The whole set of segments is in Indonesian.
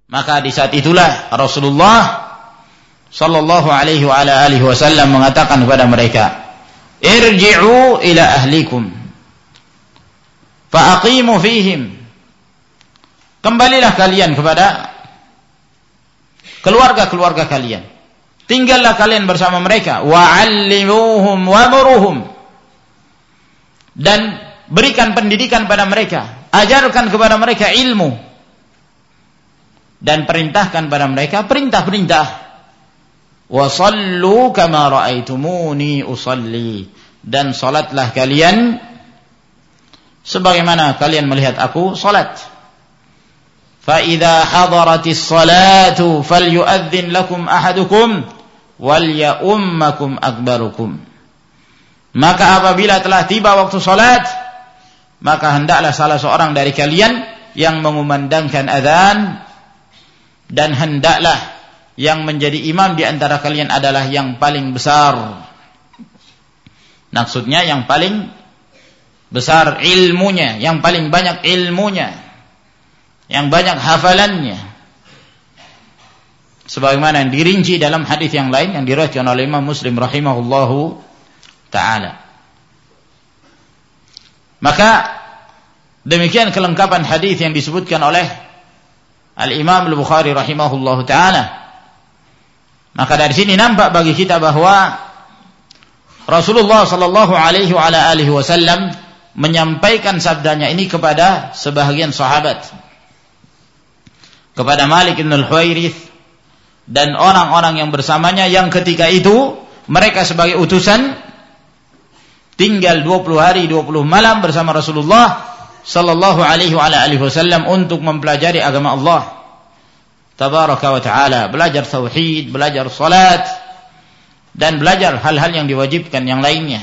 Maka di saat itulah Rasulullah sallallahu alaihi wa ala alihi wasallam mengatakan kepada mereka, irji'u ila ahlikum fa aqimu fihim. Kembalilah kalian kepada keluarga-keluarga kalian. Tinggallah kalian bersama mereka. Wa'allimuhum wa'muruhum. Dan berikan pendidikan pada mereka. Ajarkan kepada mereka ilmu. Dan perintahkan pada mereka perintah-perintah. Wa sallu kama ra'aitumuni usalli. Dan salatlah kalian sebagaimana kalian melihat aku salat. Fa idza hadaratis salatu falyu'adzin lakum ahadukum wal ya'ummakum akbarukum. Maka apabila telah tiba waktu salat, maka hendaklah salah seorang dari kalian yang mengumandangkan azan, dan hendaklah yang menjadi imam di antara kalian adalah yang paling besar. Maksudnya yang paling besar ilmunya, yang paling banyak ilmunya, yang banyak hafalannya. Sebagaimana yang dirinci dalam hadis yang lain yang diriwayatkan oleh Imam Muslim rahimahullahu taala. Maka demikian kelengkapan hadis yang disebutkan oleh Al-Imam Al-Bukhari rahimahullahu taala. Maka dari sini nampak bagi kita bahwa Rasulullah sallallahu alaihi wa ala alihi wasallam menyampaikan sabdanya ini kepada sebahagian sahabat, kepada Malik bin Al-Huwairits dan orang-orang yang bersamanya, yang ketika itu mereka sebagai utusan tinggal 20 hari 20 malam bersama Rasulullah sallallahu alaihi wa alihi wasallam untuk mempelajari agama Allah tabaraka wa taala, belajar tauhid, belajar salat, dan belajar hal-hal yang diwajibkan yang lainnya.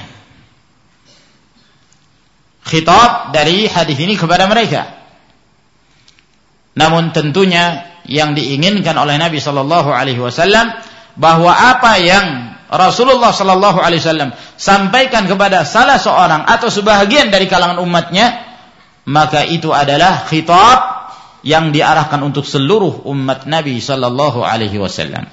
Khitab dari hadis ini kepada mereka. Namun tentunya yang diinginkan oleh Nabi sallallahu alaihi wasallam bahwa apa yang Rasulullah sallallahu alaihi wasallam sampaikan kepada salah seorang atau sebahagian dari kalangan umatnya, maka itu adalah khitab yang diarahkan untuk seluruh umat Nabi sallallahu alaihi wasallam.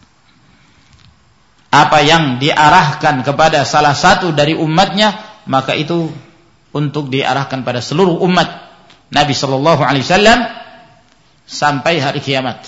Apa yang diarahkan kepada salah satu dari umatnya, maka itu untuk diarahkan pada seluruh umat Nabi sallallahu alaihi wasallam sampai hari kiamat.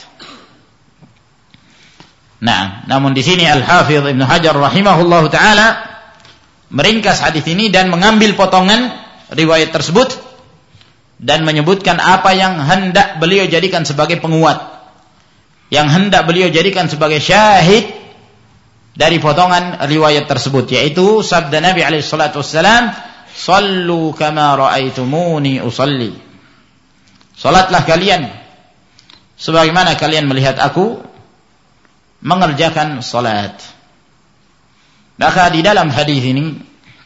Nah, namun di sini Al-Hafidz Ibnu Hajar rahimahullahu taala meringkas hadis ini dan mengambil potongan riwayat tersebut dan menyebutkan apa yang hendak beliau jadikan sebagai penguat, yang hendak beliau jadikan sebagai syahid dari potongan riwayat tersebut, yaitu sabda Nabi alaihi salatu wassalam, "Shallu kama ra'aitumuni usalli." Salatlah kalian sebagaimana kalian melihat aku mengerjakan salat. Maka di dalam hadis ini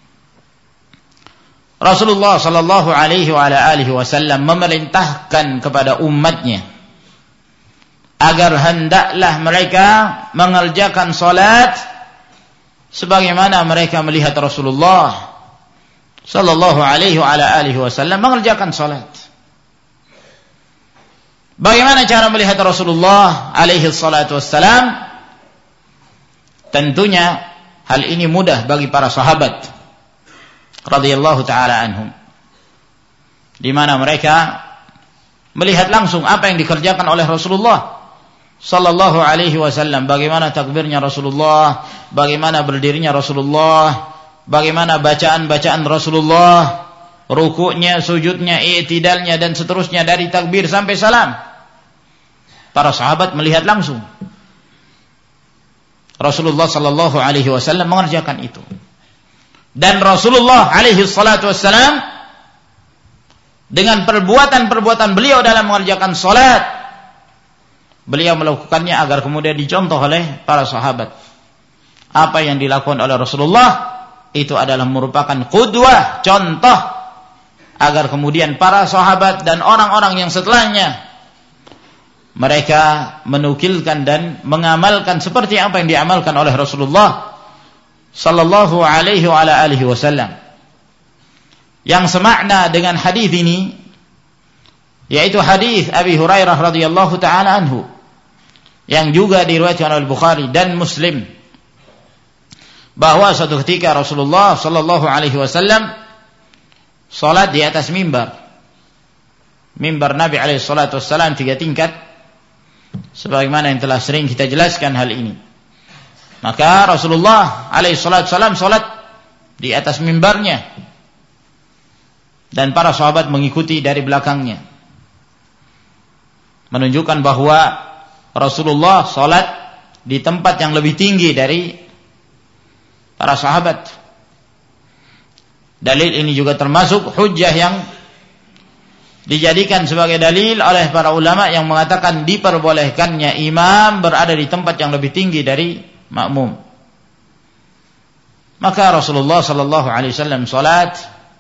Rasulullah sallallahu alaihi wa alihi wasallam memerintahkan kepada umatnya agar hendaklah mereka mengerjakan salat sebagaimana mereka melihat Rasulullah sallallahu alaihi wa alihi wasallam mengerjakan salat. Bagaimana cara melihat Rasulullah alaihi salatu wassalam? Tentunya hal ini mudah bagi para sahabat radhiyallahu taala anhum, di mana mereka melihat langsung apa yang dikerjakan oleh Rasulullah sallallahu alaihi wasallam, bagaimana takbirnya Rasulullah, bagaimana berdirinya Rasulullah, bagaimana bacaan-bacaan Rasulullah, rukuknya, sujudnya, i'tidalnya, dan seterusnya dari takbir sampai salam. Para sahabat melihat langsung Rasulullah sallallahu alaihi wasallam mengerjakan itu. Dan Rasulullah alaihi salatu wassalam dengan perbuatan-perbuatan beliau dalam mengerjakan salat, beliau melakukannya agar kemudian dicontoh oleh para sahabat. Apa yang dilakukan oleh Rasulullah itu adalah merupakan qudwah, contoh, agar kemudian para sahabat dan orang-orang yang setelahnya mereka menukilkan dan mengamalkan seperti apa yang diamalkan oleh Rasulullah sallallahu alaihi wa alihi wasallam. Yang semakna dengan hadis ini yaitu hadis Abi Hurairah radhiyallahu taala anhu yang juga diriwayatkan oleh Bukhari dan Muslim, bahwa suatu ketika Rasulullah sallallahu alaihi wasallam salat di atas mimbar Nabi alaihi salatu wassalam 3 tingkat, sebagaimana yang telah sering kita jelaskan hal ini. Maka Rasulullah alaihi salatu wassalam salat di atas mimbarnya dan para sahabat mengikuti dari belakangnya, menunjukkan bahwa Rasulullah salat di tempat yang lebih tinggi dari para sahabat. Dalil ini juga termasuk hujjah yang dijadikan sebagai dalil oleh para ulama yang mengatakan diperbolehkannya imam berada di tempat yang lebih tinggi dari makmum. Maka Rasulullah sallallahu alaihi wasallam salat,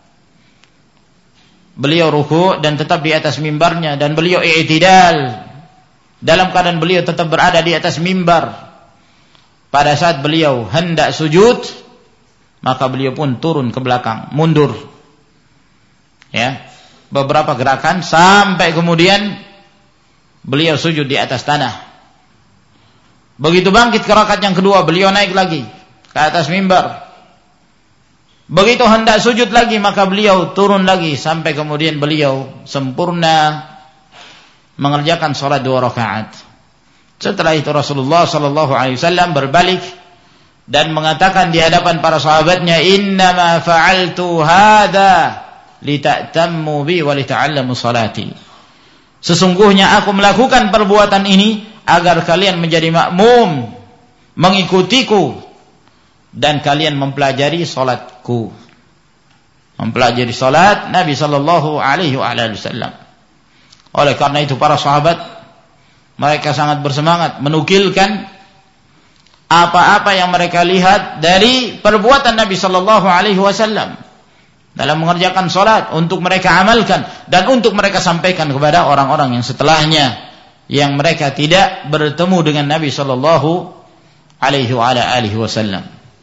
beliau ruku' dan tetap di atas mimbarnya, dan beliau i'tidal dalam keadaan beliau tetap berada di atas mimbar. Pada saat beliau hendak sujud, maka beliau pun turun ke belakang, mundur. Ya, beberapa gerakan sampai kemudian beliau sujud di atas tanah. Begitu bangkit ke rakaat yang kedua, beliau naik lagi ke atas mimbar. Begitu hendak sujud lagi, maka beliau turun lagi sampai kemudian beliau sempurna mengerjakan salat 2 rakaat. Setelah itu Rasulullah sallallahu alaihi wasallam berbalik dan mengatakan di hadapan para sahabatnya, "Innama fa'altu hadza lita'tammu bi wa lita'allamu salati." Sesungguhnya aku melakukan perbuatan ini agar kalian menjadi makmum, mengikutiku, dan kalian mempelajari salatku. Mempelajari salat Nabi sallallahu alaihi wasallam. Oleh karena itu para sahabat mereka sangat bersemangat menukilkan apa-apa yang mereka lihat dari perbuatan Nabi sallallahu alaihi wasallam dalam mengerjakan salat, untuk mereka amalkan dan untuk mereka sampaikan kepada orang-orang yang setelahnya yang mereka tidak bertemu dengan Nabi sallallahu alaihi wasallam.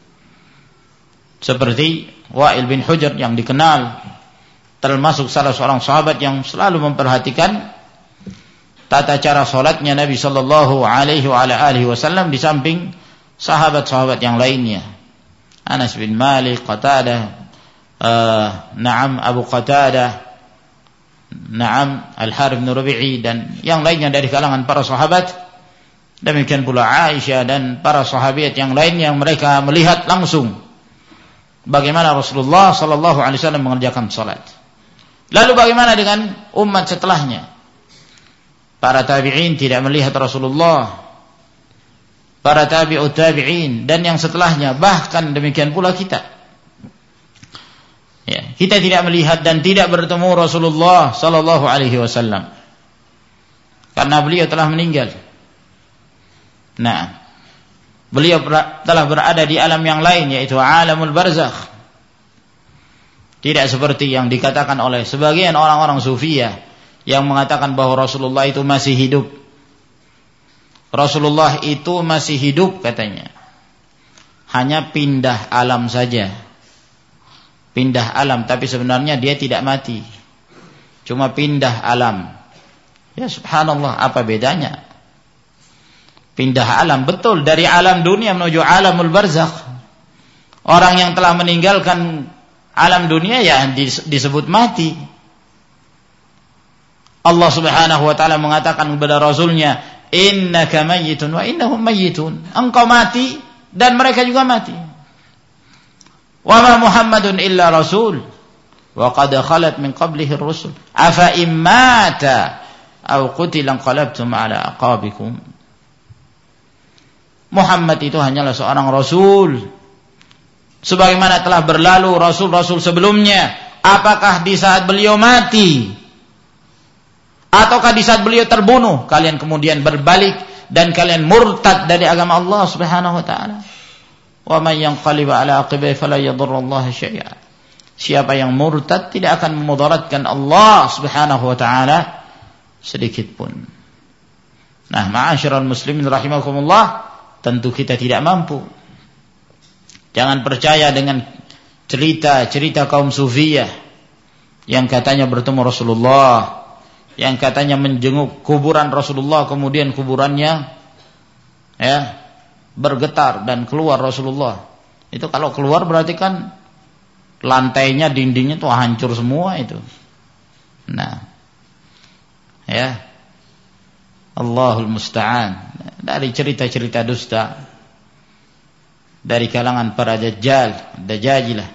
Seperti Wa'il bin Hujr yang dikenal termasuk salah seorang sahabat yang selalu memperhatikan tata cara salatnya Nabi sallallahu alaihi wasallam di samping sahabat-sahabat yang lainnya. Anas bin Malik, Qatadah, Abu Qatadah, Al-Harith bin Rabi'i, dan yang lainnya dari kalangan para sahabat. Demikian pula Aisyah dan para sahabiat yang lain yang mereka melihat langsung bagaimana Rasulullah sallallahu alaihi wasallam mengerjakan salat. Lalu bagaimana dengan umat setelahnya? Para tabi'in tidak melihat Rasulullah, para tabi'ut tabi'in, dan yang setelahnya, bahkan demikian pula kita. Ya, kita tidak melihat dan tidak bertemu Rasulullah sallallahu alaihi wasallam karena beliau telah meninggal. Nah, beliau telah berada di alam yang lain, yaitu alamul barzakh. Tidak seperti yang dikatakan oleh sebagian orang-orang sufiyah yang mengatakan bahwa Rasulullah itu masih hidup. Rasulullah itu masih hidup katanya, hanya pindah alam saja. Pindah alam, tapi sebenarnya dia tidak mati, cuma pindah alam. Ya subhanallah, apa bedanya? Pindah alam, betul, dari alam dunia menuju alamul barzakh. Orang yang telah meninggalkan alam dunia ya disebut mati. Allah subhanahu wa ta'ala mengatakan kepada Rasulnya, innaka mayyitun wa innahum mayyitun. Engkau mati dan mereka juga mati. Wa ma Muhammadun illa rasul wa qad khalat min qablihi ar-rusul afa immata aw qutila qalabtum ala aqabikum. Muhammad itu hanyalah seorang rasul, sebagaimana telah berlalu rasul-rasul sebelumnya. Apakah di saat beliau mati ataukah di saat beliau terbunuh kalian kemudian berbalik dan kalian murtad dari agama Allah Subhanahu wa taala? Wa may yanqalib ala aqibihi fala yadurrullaha syai'a. Siapa yang murtad tidak akan memudaratkan Allah Subhanahu wa taala sedikit pun. Nah, ma'asyiral muslimin rahimakumullah, tentu kita tidak mampu. Jangan percaya dengan cerita-cerita kaum sufiyah yang katanya bertemu Rasulullah, yang katanya menjenguk kuburan Rasulullah, kemudian kuburannya bergetar dan keluar Rasulullah. Itu kalau keluar berarti kan lantainya, dindingnya tuh hancur semua itu. Nah, Allahul musta'an. Dari cerita-cerita dusta dari kalangan para dajajilah.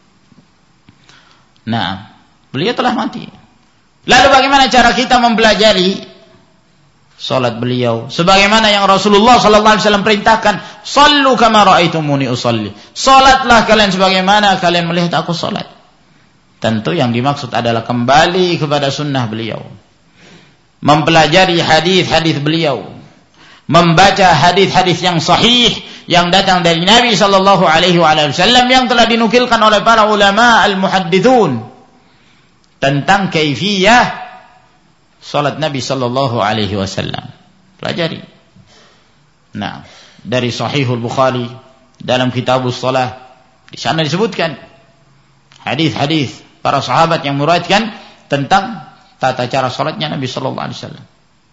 Nah, beliau telah mati. Lalu bagaimana cara kita mempelajari salat beliau? Sebagaimana yang Rasulullah sallallahu alaihi wasallam perintahkan, "Shallu kama ra'aitumuni usalli." Salatlah kalian sebagaimana kalian melihat aku salat. Tentu yang dimaksud adalah kembali kepada sunnah beliau. Mempelajari hadis-hadis beliau. Membaca hadis-hadis yang sahih yang datang dari Nabi sallallahu alaihi wasallam yang telah dinukilkan oleh para ulama al-muhaddithun tentang kaifiyah salat Nabi sallallahu alaihi wasallam. Pelajari. Nah, dari Sahihul Bukhari dalam Kitabus Shalah di sana disebutkan hadis-hadis para sahabat yang meriwayatkan tentang tata cara salatnya Nabi sallallahu alaihi wasallam.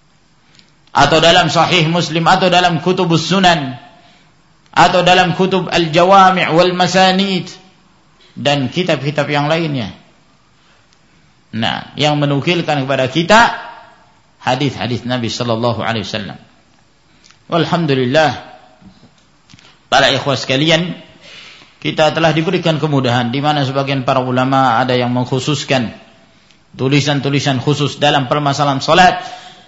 Atau dalam Sahih Muslim, atau dalam Kutubus Sunan, atau dalam Kutub Al-Jawami' wal Masanid, dan kitab-kitab yang lainnya. Nah, yang menukilkan kepada kita hadis-hadis Nabi sallallahu alaihi wasallam. Walhamdulillah, para ikhwah sekalian, kita telah diberikan kemudahan di mana sebagian para ulama ada yang mengkhususkan tulisan-tulisan khusus dalam permasalahan salat,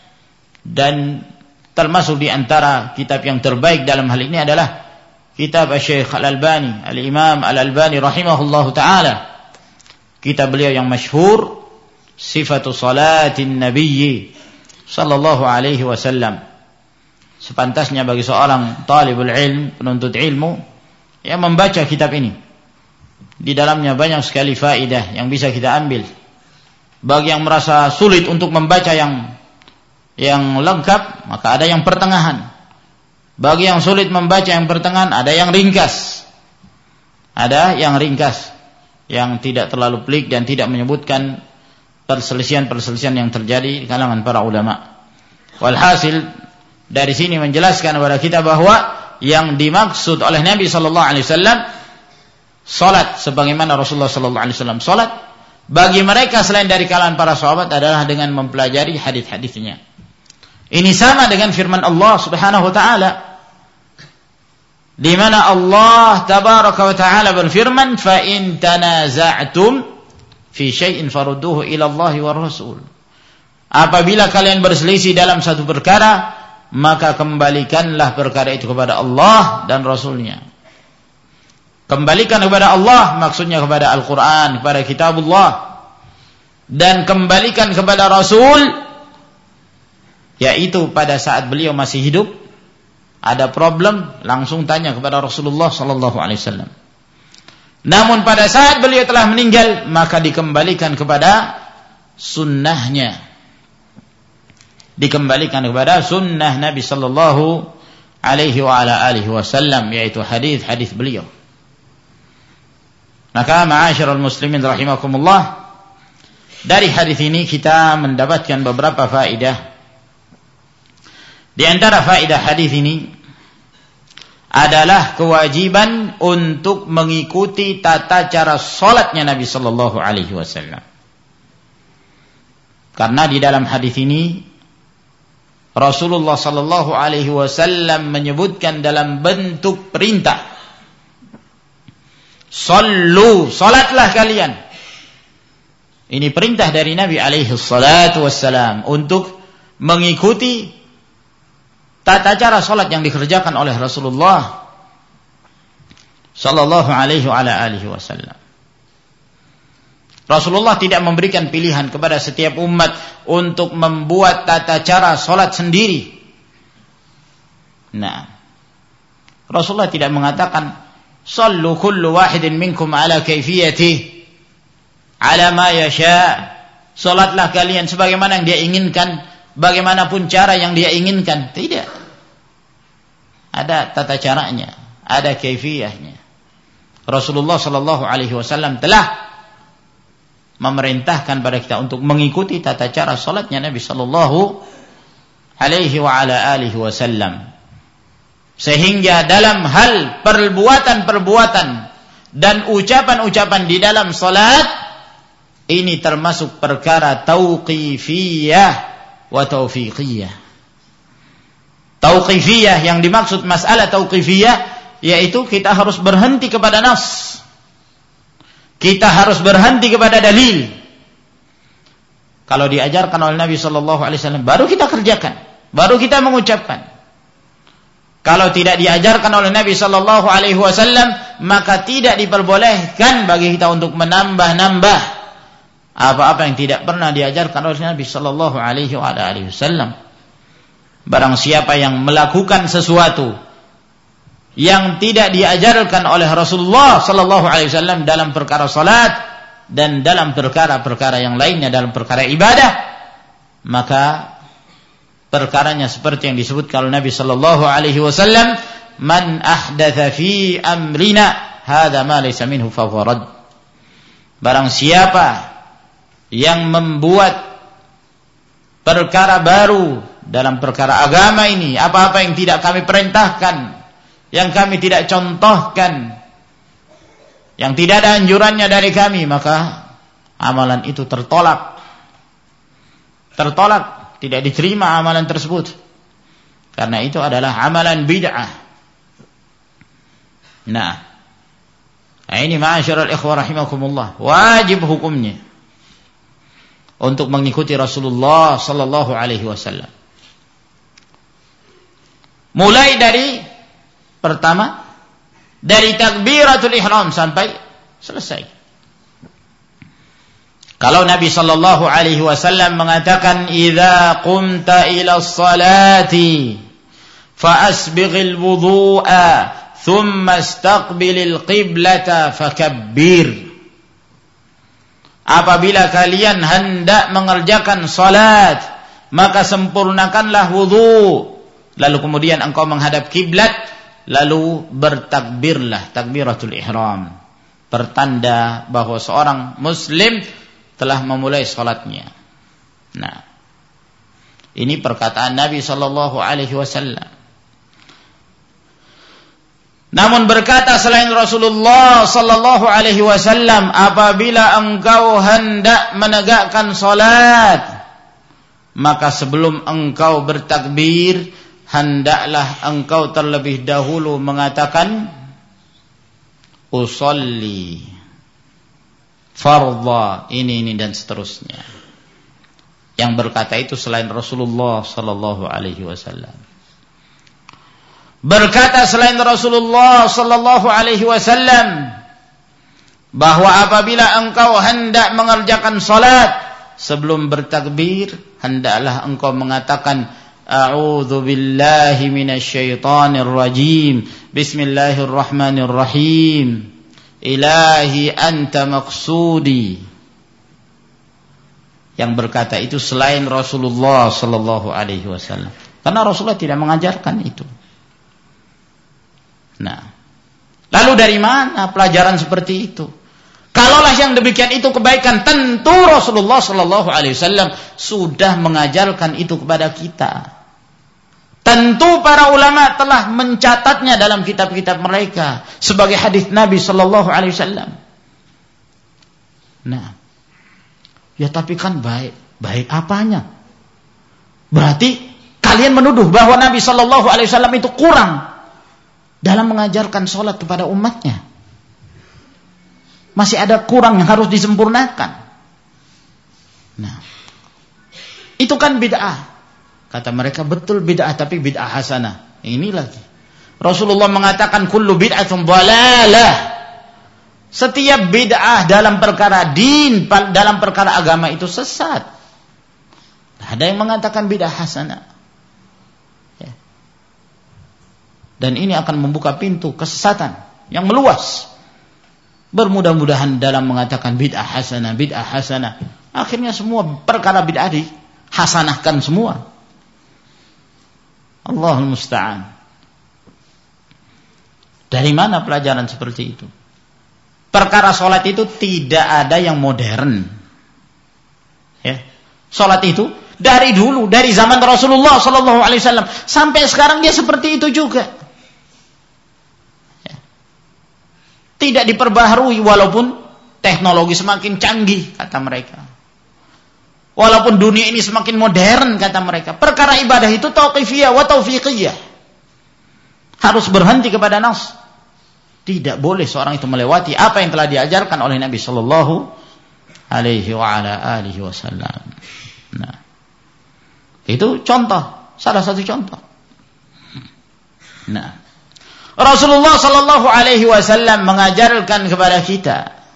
dan termasuk di antara kitab yang terbaik dalam hal ini adalah kitab Syekh Al-Albani, Al-Imam Al-Albani rahimahullahu taala. Kitab beliau yang masyhur Sifatu Salatin Nabi sallallahu alaihi wasallam. Sepantasnya bagi seorang talibul ilm, penuntut ilmu, yang membaca kitab ini. Di dalamnya banyak sekali faedah yang bisa kita ambil. Bagi yang merasa sulit untuk membaca yang lengkap, maka ada yang pertengahan. Bagi yang sulit membaca yang pertengahan, ada yang ringkas. Ada yang ringkas, yang tidak terlalu pelik dan tidak menyebutkan perselisihan-perselisihan yang terjadi di kalangan para ulama. Walhasil, dari sini menjelaskan kepada kita bahwa yang dimaksud oleh Nabi sallallahu alaihi wasallam salat sebagaimana Rasulullah sallallahu alaihi wasallam salat, bagi mereka selain dari kalangan para sahabat adalah dengan mempelajari hadis-hadisnya. Ini sama dengan firman Allah Subhanahu wa taala, di mana Allah tabaraka wa taala berfirman, "Fa in tanaza'tum fi syai'in farudduhu ila Allah wa Rasul." Apabila kalian berselisih dalam satu perkara, maka kembalikanlah perkara itu kepada Allah dan Rasulnya. Kembalikan kepada Allah maksudnya kepada Al-Quran, kepada Kitabullah, dan kembalikan kepada Rasul, yaitu pada saat beliau masih hidup ada problem, langsung tanya kepada Rasulullah sallallahu alaihi wasallam. Namun pada saat beliau telah meninggal, maka dikembalikan kepada sunnahnya, dikembalikan kepada sunnah Nabi sallallahu alaihi wa ala alihi wasallam, yaitu hadis-hadis beliau. Maka ma'asyiral muslimin rahimakumullah, dari hadis ini kita mendapatkan beberapa faedah. Di antara faedah hadis ini adalah kewajiban untuk mengikuti tata cara salatnya Nabi sallallahu alaihi wasallam. Karena di dalam hadis ini Rasulullah sallallahu alaihi wasallam menyebutkan dalam bentuk perintah, "Sallu, salatlah kalian." Ini perintah dari Nabi alaihi salatu wassalam untuk mengikuti tata cara salat yang dikerjakan oleh Rasulullah sallallahu alaihi wa ala alihi wasallam. Rasulullah tidak memberikan pilihan kepada setiap umat untuk membuat tata cara salat sendiri. Nah, Rasulullah tidak mengatakan, "Sallu kullu wahidin minkum ala kaifiyati ala ma yasha." Salatlah kalian sebagaimana yang dia inginkan, bagaimanapun cara yang dia inginkan. Tidak. Ada tata caranya, ada kaifiyahnya. Rasulullah sallallahu alaihi wasallam telah memerintahkan pada kita untuk mengikuti tata cara salatnya Nabi sallallahu alaihi wa ala alihi wasallam. Sehingga dalam hal perbuatan-perbuatan dan ucapan-ucapan di dalam salat ini termasuk perkara tauqifiyah wa taufiqiyah. Tauqifiyah, yang dimaksud masalah tauqifiyah yaitu kita harus berhenti kepada nas. Kita harus berhenti kepada dalil. Kalau diajarkan oleh Nabi sallallahu alaihi wasallam baru kita kerjakan, baru kita mengucapkan. Kalau tidak diajarkan oleh Nabi sallallahu alaihi wasallam, maka tidak diperbolehkan bagi kita untuk menambah-nambah apa-apa yang tidak pernah diajarkan oleh Nabi sallallahu alaihi wasallam. Barang siapa yang melakukan sesuatu yang tidak diajarkan oleh Rasulullah sallallahu alaihi wasallam dalam perkara salat dan dalam perkara-perkara yang lainnya dalam perkara ibadah, maka perkaranya seperti yang disebutkan oleh Nabi sallallahu alaihi wasallam, man ahdatsa fi amrina hadza ma laysa minhu fa huwa rad. Barang siapa yang membuat perkara baru dalam perkara agama ini, apa-apa yang tidak kami perintahkan, yang kami tidak contohkan, yang tidak ada anjurannya dari kami, maka amalan itu tertolak. Tidak diterima amalan tersebut. Karena itu adalah amalan bid'ah. Nah, ini ma'asyiral ikhwah rahimakumullah, wajib hukumnya untuk mengikuti Rasulullah sallallahu alaihi wasallam. Mulai dari pertama, dari takbiratul ihram sampai selesai. Kalau Nabi sallallahu alaihi wasallam mengatakan idza qumta ila sholati fa asbighil wudhu'a thumma istaqbilil qiblata fakabbir. Apabila kalian hendak mengerjakan salat, maka sempurnakanlah wudu, lalu kemudian engkau menghadap kiblat, lalu bertakbirlah, takbiratul ihram, pertanda bahwa seorang muslim telah memulai salatnya. Nah, ini perkataan Nabi sallallahu alaihi wasallam. Namun berkata selain Rasulullah sallallahu alaihi wasallam, apabila engkau hendak menegakkan salat, maka sebelum engkau bertakbir, hendaklah engkau terlebih dahulu mengatakan usolli fardha ini dan seterusnya. Yang berkata itu selain Rasulullah sallallahu alaihi wasallam. Berkata selain Rasulullah sallallahu alaihi wasallam bahwa apabila engkau hendak mengerjakan salat, sebelum bertakbir hendaklah engkau mengatakan a'udzu billahi minasyaitonir rajim, bismillahirrahmanirrahim, ilahi anta maqsudi. Yang berkata itu selain Rasulullah sallallahu alaihi wasallam, karena Rasulullah tidak mengajarkan itu. Nah, lalu dari mana pelajaran seperti itu? Kalaulah yang demikian itu kebaikan, tentu Rasulullah sallallahu alaihi wasallam sudah mengajarkan itu kepada kita. Tentu para ulama telah mencatatnya dalam kitab-kitab mereka sebagai hadis Nabi sallallahu alaihi wasallam. Nah, ya tapi kan baik apanya? Berarti kalian menuduh bahwa Nabi sallallahu alaihi wasallam itu kurang dalam mengajarkan sholat kepada umatnya. Masih ada kurang yang harus disempurnakan. Nah, itu kan bid'ah. Kata mereka betul bid'ah, tapi bid'ah hasanah. Ini lagi. Rasulullah mengatakan kullu bid'atun dhalalah. Setiap bid'ah dalam perkara din, dalam perkara agama itu sesat. Ada yang mengatakan bid'ah hasanah. Dan ini akan membuka pintu kesesatan yang meluas. Bermudah-mudahan dalam mengatakan bid'ah hasanah, akhirnya semua perkara bid'ah dihasanahkan semua. Allahul musta'an. Dari mana pelajaran seperti itu? Perkara sholat itu tidak ada yang modern. Ya. Salat itu dari dulu, dari zaman Rasulullah sallallahu alaihi wasallam sampai sekarang dia seperti itu juga. Ya. Tidak diperbaharui walaupun teknologi semakin canggih kata mereka. Walaupun dunia ini semakin modern kata mereka. Perkara ibadah itu tauqifiyah wa taufiqiyah. Harus berhenti kepada nas. Tidak boleh seorang itu melewati apa yang telah diajarkan oleh Nabi sallallahu alaihi wa ala alihi wasallam. Nah, itu contoh, salah satu contoh. Nah, Rasulullah sallallahu alaihi wasallam mengajarkan kepada kita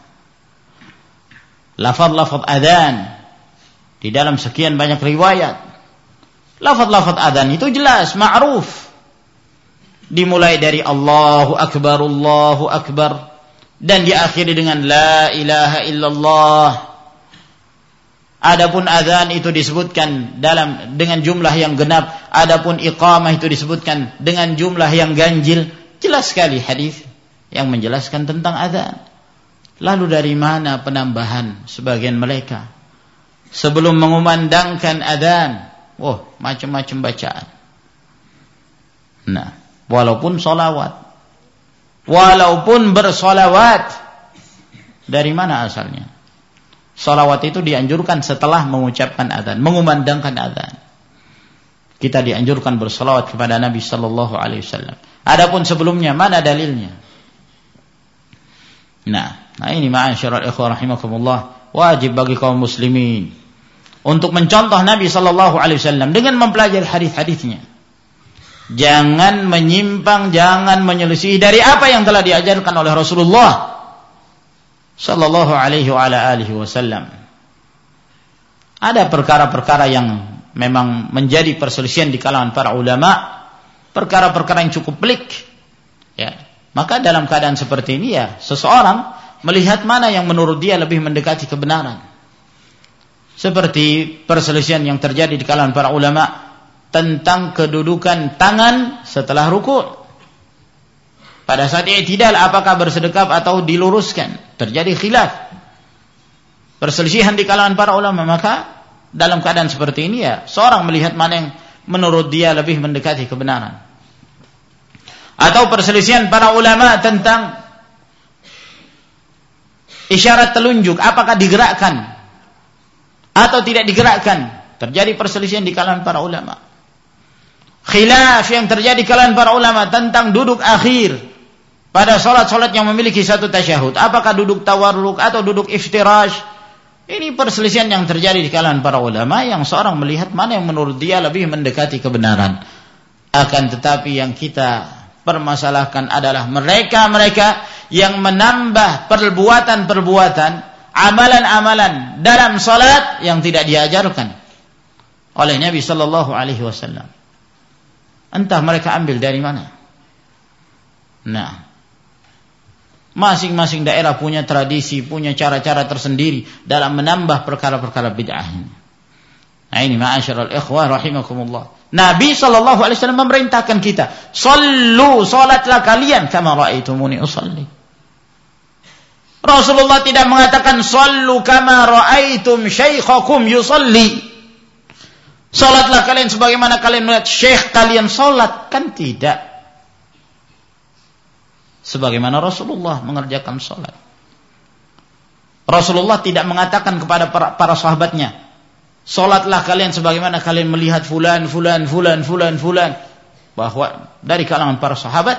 lafaz-lafaz adzan di dalam sekian banyak riwayat. Lafaz-lafaz adzan itu jelas, ma'ruf. Dimulai dari Allahu Akbar dan diakhiri dengan la ilaha illallah. Adapun azan itu disebutkan dengan jumlah yang genap, adapun iqamah itu disebutkan dengan jumlah yang ganjil. Jelas sekali hadis yang menjelaskan tentang azan. Lalu dari mana penambahan sebagian mereka sebelum mengumandangkan azan? Macam-macam bacaan. Nah, walaupun solawat, walaupun bersolawat, dari mana asalnya? Solawat itu dianjurkan setelah mengucapkan adzan, mengumandangkan adzan. Kita dianjurkan bersolawat kepada Nabi sallallahu alaihi wasallam. Adapun sebelumnya mana dalilnya? Nah ini ma'asyiral ikhwah rahimakumullah, wajib bagi kaum muslimin untuk mencontoh Nabi sallallahu alaihi wasallam dengan mempelajari hadis-hadisnya. Jangan menyimpang, jangan menyelisih dari apa yang telah diajarkan oleh Rasulullah sallallahu alaihi wa ala alihi wasallam. Ada perkara-perkara yang memang menjadi perselisihan di kalangan para ulama, perkara-perkara yang cukup pelik. Ya, maka dalam keadaan seperti ini ya, seseorang melihat mana yang menurut dia lebih mendekati kebenaran. Seperti perselisihan yang terjadi di kalangan para ulama tentang kedudukan tangan setelah ruku'. Pada saat i'tidal apakah bersedekap atau diluruskan? Terjadi khilaf. Perselisihan di kalangan para ulama, maka dalam keadaan seperti ini ya, seorang melihat mana yang menurut dia lebih mendekati kebenaran. Atau perselisihan para ulama tentang isyarat telunjuk, apakah digerakkan atau tidak digerakkan? Terjadi perselisihan di kalangan para ulama. Khilaf yang terjadi di kalangan para ulama tentang duduk akhir pada salat-salat yang memiliki satu tasyahud, apakah duduk tawarruk atau duduk iftirash? Ini perselisihan yang terjadi di kalangan para ulama, yang seorang melihat mana yang menurut dia lebih mendekati kebenaran. Akan tetapi yang kita permasalahkan adalah mereka-mereka yang menambah perbuatan-perbuatan, amalan-amalan dalam salat yang tidak diajarkan oleh Nabi sallallahu alaihi wasallam. Entah mereka ambil dari mana. Nah, masing-masing daerah punya tradisi, punya cara-cara tersendiri dalam menambah perkara-perkara bid'ah ini. Nah ini ma'asyiral ikhwah rahimakumullah. Nabi sallallahu alaihi wasallam memerintahkan kita, "Shallu, salatlah kalian kama ra'aitumuni usalli." Rasulullah tidak mengatakan "Shallu kama ra'aitum syaikhakum yusalli." Salatlah kalian sebagaimana kalian melihat syekh kalian salat, kan tidak. Sebagaimana Rasulullah mengerjakan salat. Rasulullah tidak mengatakan kepada para sahabatnya, salatlah kalian sebagaimana kalian melihat fulan. Bahwa dari kalangan para sahabat,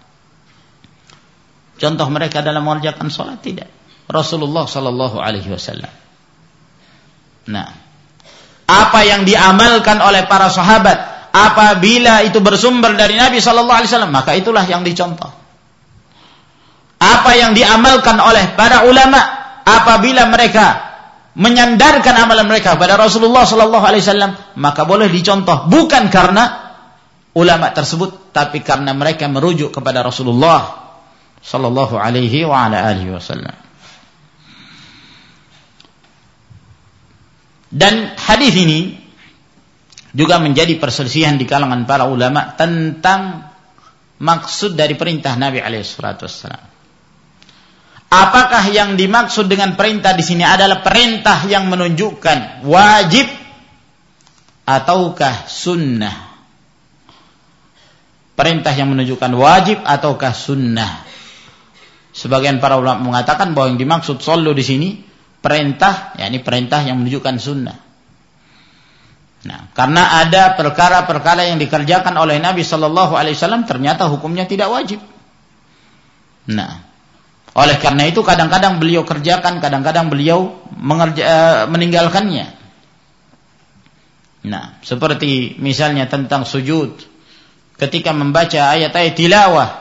contoh mereka dalam mengerjakan salat, tidak. Rasulullah sallallahu alaihi wasallam. Nah, apa yang diamalkan oleh para sahabat apabila itu bersumber dari Nabi sallallahu alaihi wasallam, maka itulah yang dicontoh. Apa yang diamalkan oleh para ulama apabila mereka menyandarkan amalan mereka pada Rasulullah sallallahu alaihi wasallam, maka boleh dicontoh, bukan karena ulama tersebut, tapi karena mereka merujuk kepada Rasulullah sallallahu alaihi wa ala alihi wasallam. Dan hadis ini juga menjadi perselisihan di kalangan para ulama tentang maksud dari perintah Nabi alaihi salatu wassalam. apakah yang dimaksud dengan perintah di sini adalah perintah yang menunjukkan wajib ataukah sunnah? Perintah yang menunjukkan wajib ataukah sunnah? Sebagian para ulama mengatakan bahwa yang dimaksud shollu di sini perintah, yakni perintah yang menunjukkan sunnah. Nah, karena ada perkara-perkara yang dikerjakan oleh Nabi sallallahu alaihi wasallam ternyata hukumnya tidak wajib. Nah, oleh karena itu kadang-kadang beliau kerjakan, kadang-kadang beliau meninggalkannya. Nah, seperti misalnya tentang sujud ketika membaca ayat-ayat tilawah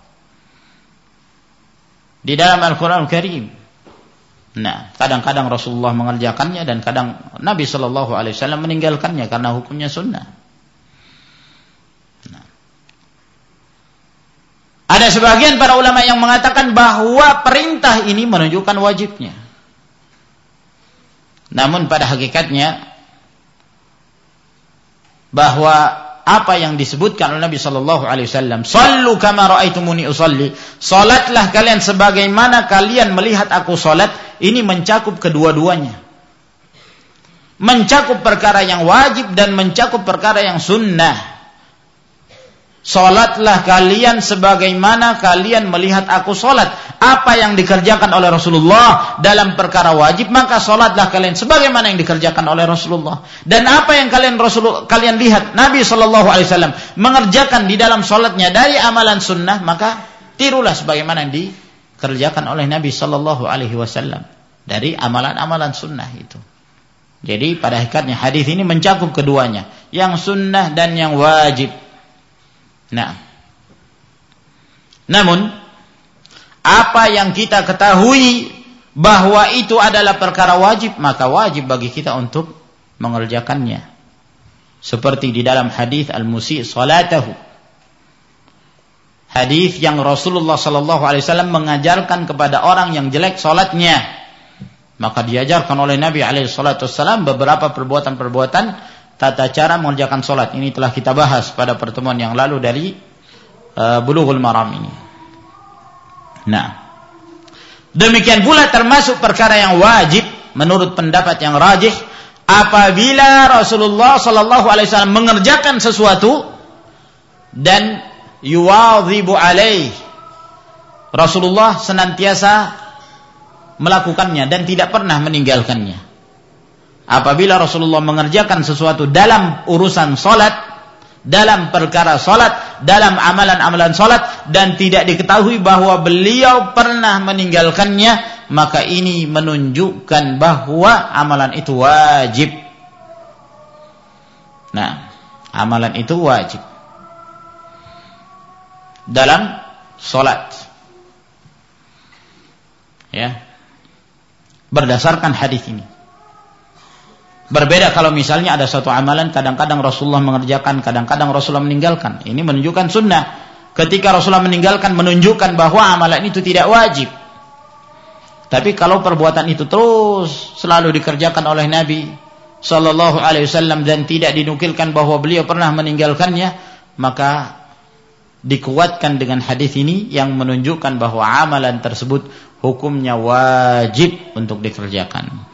di dalam Al-Qur'an Al-Karim. Nah, kadang-kadang Rasulullah mengerjakannya dan kadang Nabi sallallahu alaihi wasallam meninggalkannya karena hukumnya sunnah. Nah, ada sebagian para ulama yang mengatakan bahwa perintah ini menunjukkan wajibnya. Namun pada hakikatnya bahwa apa yang disebutkan oleh Nabi sallallahu alaihi wasallam, "Shallu kama raaitumuni usalli." Salatlah kalian sebagaimana kalian melihat aku salat, ini mencakup kedua-duanya. Mencakup perkara yang wajib dan mencakup perkara yang sunnah. Salatlah kalian sebagaimana kalian melihat aku salat. Apa yang dikerjakan oleh Rasulullah dalam perkara wajib, maka salatlah kalian sebagaimana yang dikerjakan oleh Rasulullah. Dan apa yang kalian lihat Nabi sallallahu alaihi wasallam mengerjakan di dalam salatnya dari amalan sunnah, maka tirulah sebagaimana yang dikerjakan oleh Nabi sallallahu alaihi wasallam dari amalan-amalan sunnah itu. Jadi pada hakikatnya hadis ini mencakup keduanya, yang sunnah dan yang wajib. Nah, namun apa yang kita ketahui bahwa itu adalah perkara wajib, maka wajib bagi kita untuk mengerjakannya. Seperti di dalam hadis al-musi' salatahu, hadis yang Rasulullah sallallahu alaihi wasallam mengajarkan kepada orang yang jelek salatnya, maka diajarkan oleh Nabi alaihi salatu wasallam beberapa perbuatan-perbuatan tata cara mengerjakan salat. Ini telah kita bahas pada pertemuan yang lalu dari Bulughul Maram ini. Nah, demikian pula termasuk perkara yang wajib menurut pendapat yang rajih, apabila Rasulullah sallallahu alaihi wasallam mengerjakan sesuatu dan yuwadhibu alaih, Rasulullah senantiasa melakukannya dan tidak pernah meninggalkannya. Apabila Rasulullah mengerjakan sesuatu dalam urusan salat, dalam perkara salat, dalam amalan-amalan salat, dan tidak diketahui bahwa beliau pernah meninggalkannya, maka ini menunjukkan bahwa amalan itu wajib. Nah, amalan itu wajib dalam salat. Ya. Berdasarkan hadis ini. Berbeda kalau misalnya ada suatu amalan kadang-kadang Rasulullah mengerjakan, kadang-kadang Rasulullah meninggalkan. Ini menunjukkan sunnah. Ketika Rasulullah meninggalkan menunjukkan bahwa amalan itu tidak wajib. Tapi kalau perbuatan itu terus selalu dikerjakan oleh Nabi sallallahu alaihi wasallam dan tidak dinukilkan bahwa beliau pernah meninggalkannya, maka dikuatkan dengan hadis ini yang menunjukkan bahwa amalan tersebut hukumnya wajib untuk dikerjakan.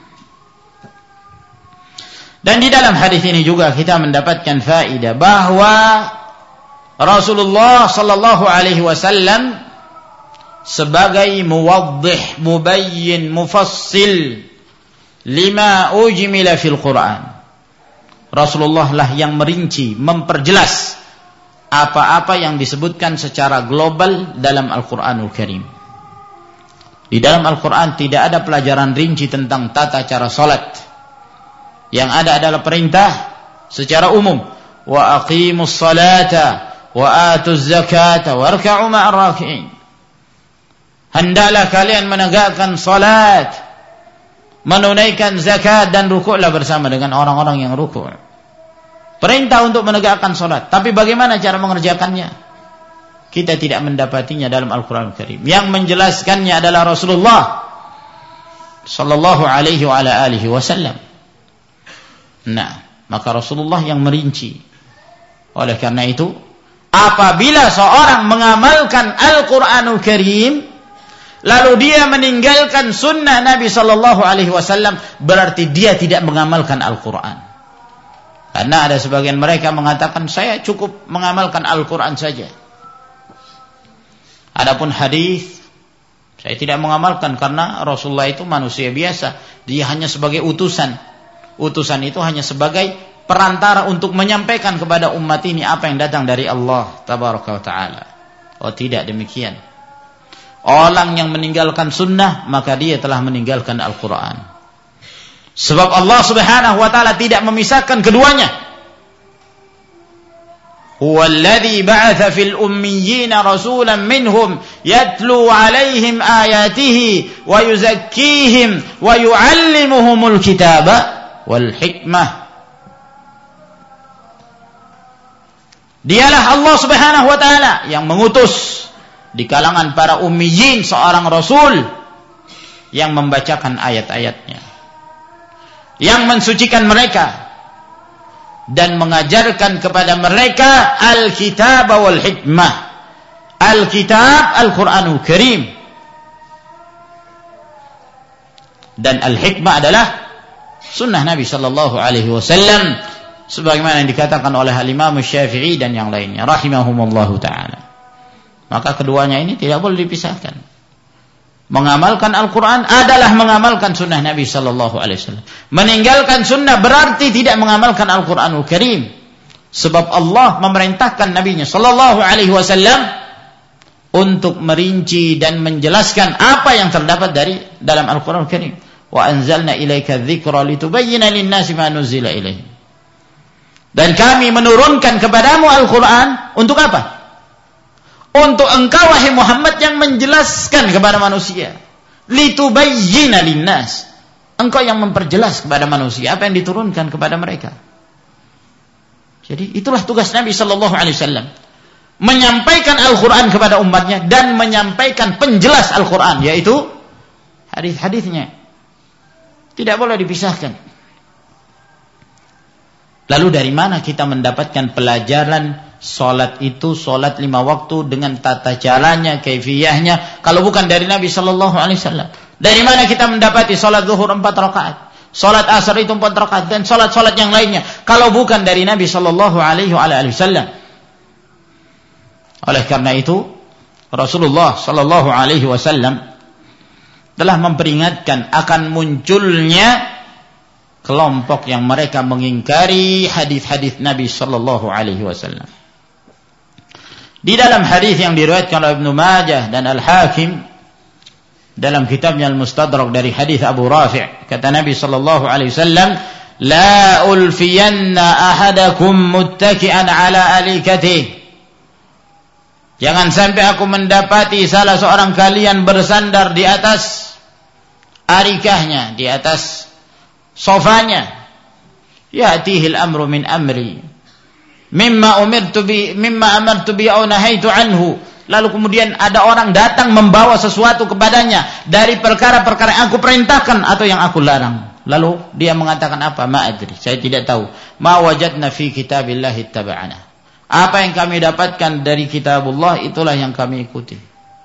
Dan di dalam hadis ini juga kita mendapatkan faedah bahwa Rasulullah sallallahu alaihi wasallam sebagai muwaddih, mubayyin, mufassil lima ujmila fil Quran. Rasulullah lah yang merinci, memperjelas apa-apa yang disebutkan secara global dalam Al-Qur'anul Karim. Di dalam Al-Quran tidak ada pelajaran rinci tentang tata cara salat. Yang ada adalah perintah secara umum. Wa aqimus salata wa atuz zakata warka'u ma'ar raki'in. Hendaklah kalian menegakkan salat, menunaikan zakat dan rukuklah bersama dengan orang-orang yang rukuk. Perintah untuk menegakkan salat. Tapi bagaimana cara mengerjakannya? Kita tidak mendapatinya dalam Al-Quran Al-Karim. Yang menjelaskannya adalah Rasulullah sallallahu alaihi wa ala alihi wasallam. Nah, maka Rasulullah yang merinci. Oleh karena itu, apabila seorang mengamalkan Al-Quranul Karim lalu dia meninggalkan sunnah Nabi sallallahu alaihi wasallam, berarti dia tidak mengamalkan Al-Qur'an. Karena ada sebagian mereka mengatakan saya cukup mengamalkan Al-Qur'an saja. Adapun hadis saya tidak mengamalkan karena Rasulullah itu manusia biasa, dia hanya sebagai utusan. Utusan itu hanya sebagai perantara untuk menyampaikan kepada umat ini apa yang datang dari Allah tabaraka wa taala. Oh, tidak demikian. Orang yang meninggalkan sunnah maka dia telah meninggalkan Al-Qur'an. Sebab Allah Subhanahu wa taala tidak memisahkan keduanya. Huwallazi ba'atsa fil ummiyina rasulan minhum yatlu 'alaihim ayatihi wa yuzakkihim wa yu'allimuhumul kitaba wal hikmah. Dialah Allah Subhanahu wa taala yang mengutus di kalangan para ummiyin seorang rasul yang membacakan ayat-ayatnya, yang mensucikan mereka dan mengajarkan kepada mereka al-kitab wal hikmah. Al-kitab Al-Qur'anul Karim, dan al-hikmah adalah sunnah Nabi sallallahu alaihi wasallam sebagaimana yang dikatakan oleh Al-Imam Syafi'i dan yang lainnya rahimahumullahu taala. Maka keduanya ini tidak boleh dipisahkan. Mengamalkan Al-Quran adalah mengamalkan sunnah Nabi sallallahu alaihi wasallam. Meninggalkan sunnah berarti tidak mengamalkan Al-Quranul Karim. Sebab Allah memerintahkan Nabi-Nya sallallahu alaihi wasallam untuk merinci dan menjelaskan apa yang terdapat dalam Al-Quranul Karim. Wa anzalna ilaika dzikra litubayyana lin-nasi ma nuzila ilaihim. Dan kami menurunkan kepadamu Al-Quran untuk apa? Untuk engkau wahai Muhammad yang menjelaskan kepada manusia. Litubayyina linnas. Engkau yang memperjelas kepada manusia apa yang diturunkan kepada mereka. Jadi itulah tugas Nabi sallallahu alaihi wasallam. Menyampaikan Al-Qur'an kepada umatnya dan menyampaikan penjelas Al-Qur'an, yaitu hadis-hadisnya. Tidak boleh dipisahkan. Lalu dari mana kita mendapatkan pelajaran salat itu, salat 5 waktu dengan tata caranya, kaifiyahnya, kalau bukan dari Nabi sallallahu alaihi wasallam? Dari mana kita mendapati salat zuhur 4 rakaat, salat asar itu 4 rakaat dan salat-salat yang lainnya kalau bukan dari Nabi sallallahu alaihi wasallam? Oleh karena itu Rasulullah sallallahu alaihi wasallam telah memperingatkan akan munculnya kelompok yang mereka mengingkari hadis-hadis Nabi sallallahu alaihi wasallam. Di dalam hadis yang diriwayatkan oleh Ibnu Majah dan Al-Hakim dalam kitabnya Al-Mustadrak dari hadis Abu Rafi', kata Nabi sallallahu alaihi wasallam, "La ulfiyanna ahadakum muttaki'an ala alikatihi." Jangan sampai aku mendapati salah seorang kalian bersandar di atas arikahnya, di atas sofanya. Ya'tihi al-amru min amri mimma amartu bi aw nahaitu anhu. Lalu kemudian ada orang datang membawa sesuatu kepadanya dari perkara-perkara yang aku perintahkan atau yang aku larang. Lalu dia mengatakan apa? Ma adri, saya tidak tahu. Ma wajadna fi kitabillahi ittaba'ana. Apa yang kami dapatkan dari kitabullah itulah yang kami ikuti.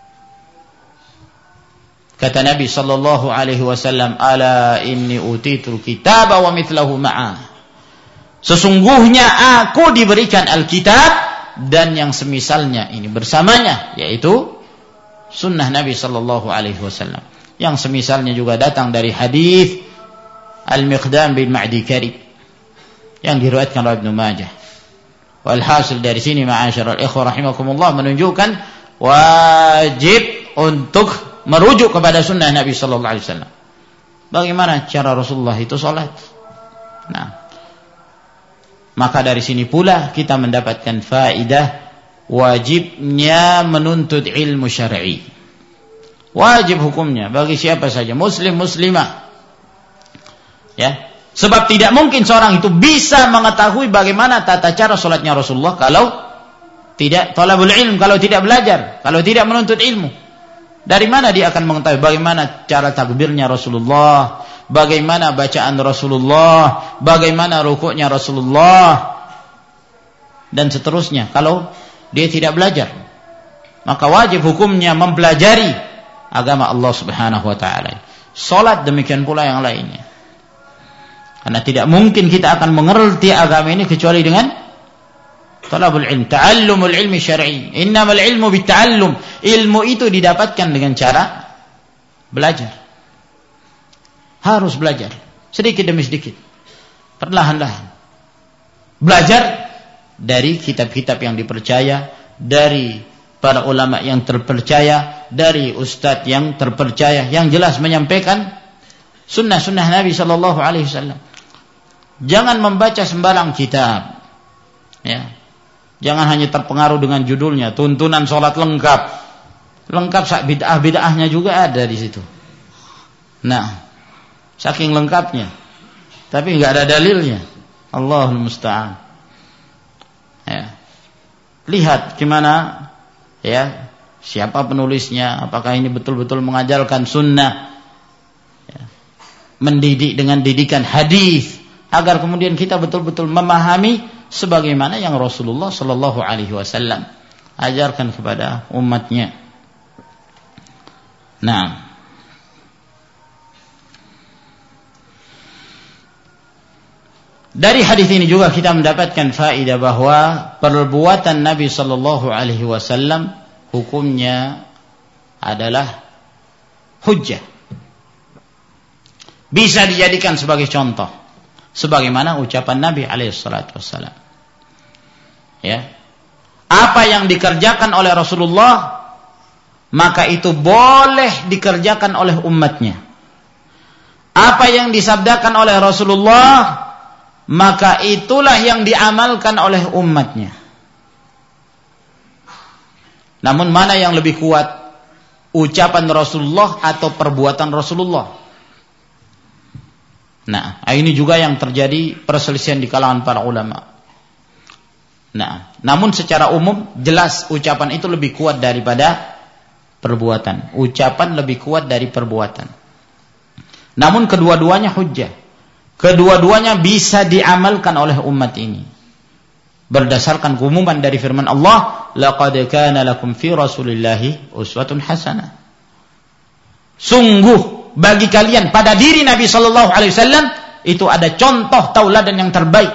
Kata Nabi sallallahu alaihi wasallam, "Ala inni utitul kitaba wa mithlahu ma'a." Sesungguhnya aku diberikan Alkitab dan yang semisalnya ini bersamanya, yaitu sunnah Nabi sallallahu alaihi wasallam. Yang semisalnya juga datang dari hadis Al-Miqdam bin Ma'di Karib yang diriwayatkan oleh Ibnu Majah. Walhasil dari sini ma'asyiral ikhwah rahimakumullah menunjukkan wajib untuk merujuk kepada sunnah Nabi sallallahu alaihi wasallam. Bagaimana cara Rasulullah itu salat? Nah, maka dari sini pula kita mendapatkan faedah wajibnya menuntut ilmu syar'i. Wajib hukumnya bagi siapa saja, muslim muslimah. Ya, sebab tidak mungkin seorang itu bisa mengetahui bagaimana tata cara salatnya Rasulullah kalau tidak talabul ilm, kalau tidak belajar, kalau tidak menuntut ilmu. Dari mana dia akan mengetahui bagaimana cara takbirnya Rasulullah, bagaimana bacaan Rasulullah, bagaimana rukuknya Rasulullah, dan seterusnya kalau dia tidak belajar? Maka wajib hukumnya mempelajari agama Allah Subhanahu wa taala. Salat demikian pula yang lainnya. Karena tidak mungkin kita akan mengerti agama ini kecuali dengan talabul ilm, ta'allumul ilmi syar'i. Innamal ilmu bitta'allum. Ilmu itu didapatkan dengan cara belajar. Harus belajar sedikit demi sedikit, perlahan-lahan. Belajar dari kitab-kitab yang dipercaya, dari para ulama yang terpercaya, dari ustadz yang terpercaya yang jelas menyampaikan sunnah-sunnah Nabi sallallahu alaihi wasallam. Jangan membaca sembarang kitab. Ya. Jangan hanya terpengaruh dengan judulnya, tuntunan salat lengkap. Lengkap sak bid'ah-bid'ahnya juga ada di situ. Nah, saking lengkapnya tapi enggak ada dalilnya. Allahul musta'an. Ya. Lihat gimana ya, siapa penulisnya, apakah ini betul-betul mengajarkan sunnah, ya. Mendidik dengan didikan hadis, agar kemudian kita betul-betul memahami sebagaimana yang Rasulullah sallallahu alaihi wasallam ajarkan kepada umatnya. Nah, dari hadis ini juga kita mendapatkan faedah bahwa perbuatan Nabi sallallahu alaihi wasallam hukumnya adalah hujjah. Bisa dijadikan sebagai contoh, sebagaimana ucapan Nabi alaihi salatu wasallam. Ya. Apa yang dikerjakan oleh Rasulullah, maka itu boleh dikerjakan oleh umatnya. Apa yang disabdakan oleh Rasulullah, maka itulah yang diamalkan oleh umatnya. Namun mana yang lebih kuat, ucapan Rasulullah atau perbuatan Rasulullah? Nah, ini juga yang terjadi perselisihan di kalangan para ulama. Nah, namun secara umum jelas ucapan itu lebih kuat daripada perbuatan. Ucapan lebih kuat dari perbuatan. Namun kedua-duanya hujjah. Kedua-duanya bisa diamalkan oleh umat ini. Berdasarkan keumuman dari firman Allah, laqad kana lakum fi Rasulillahi uswatun hasanah. Sungguh bagi kalian pada diri Nabi sallallahu alaihi wasallam itu ada contoh tauladan yang terbaik.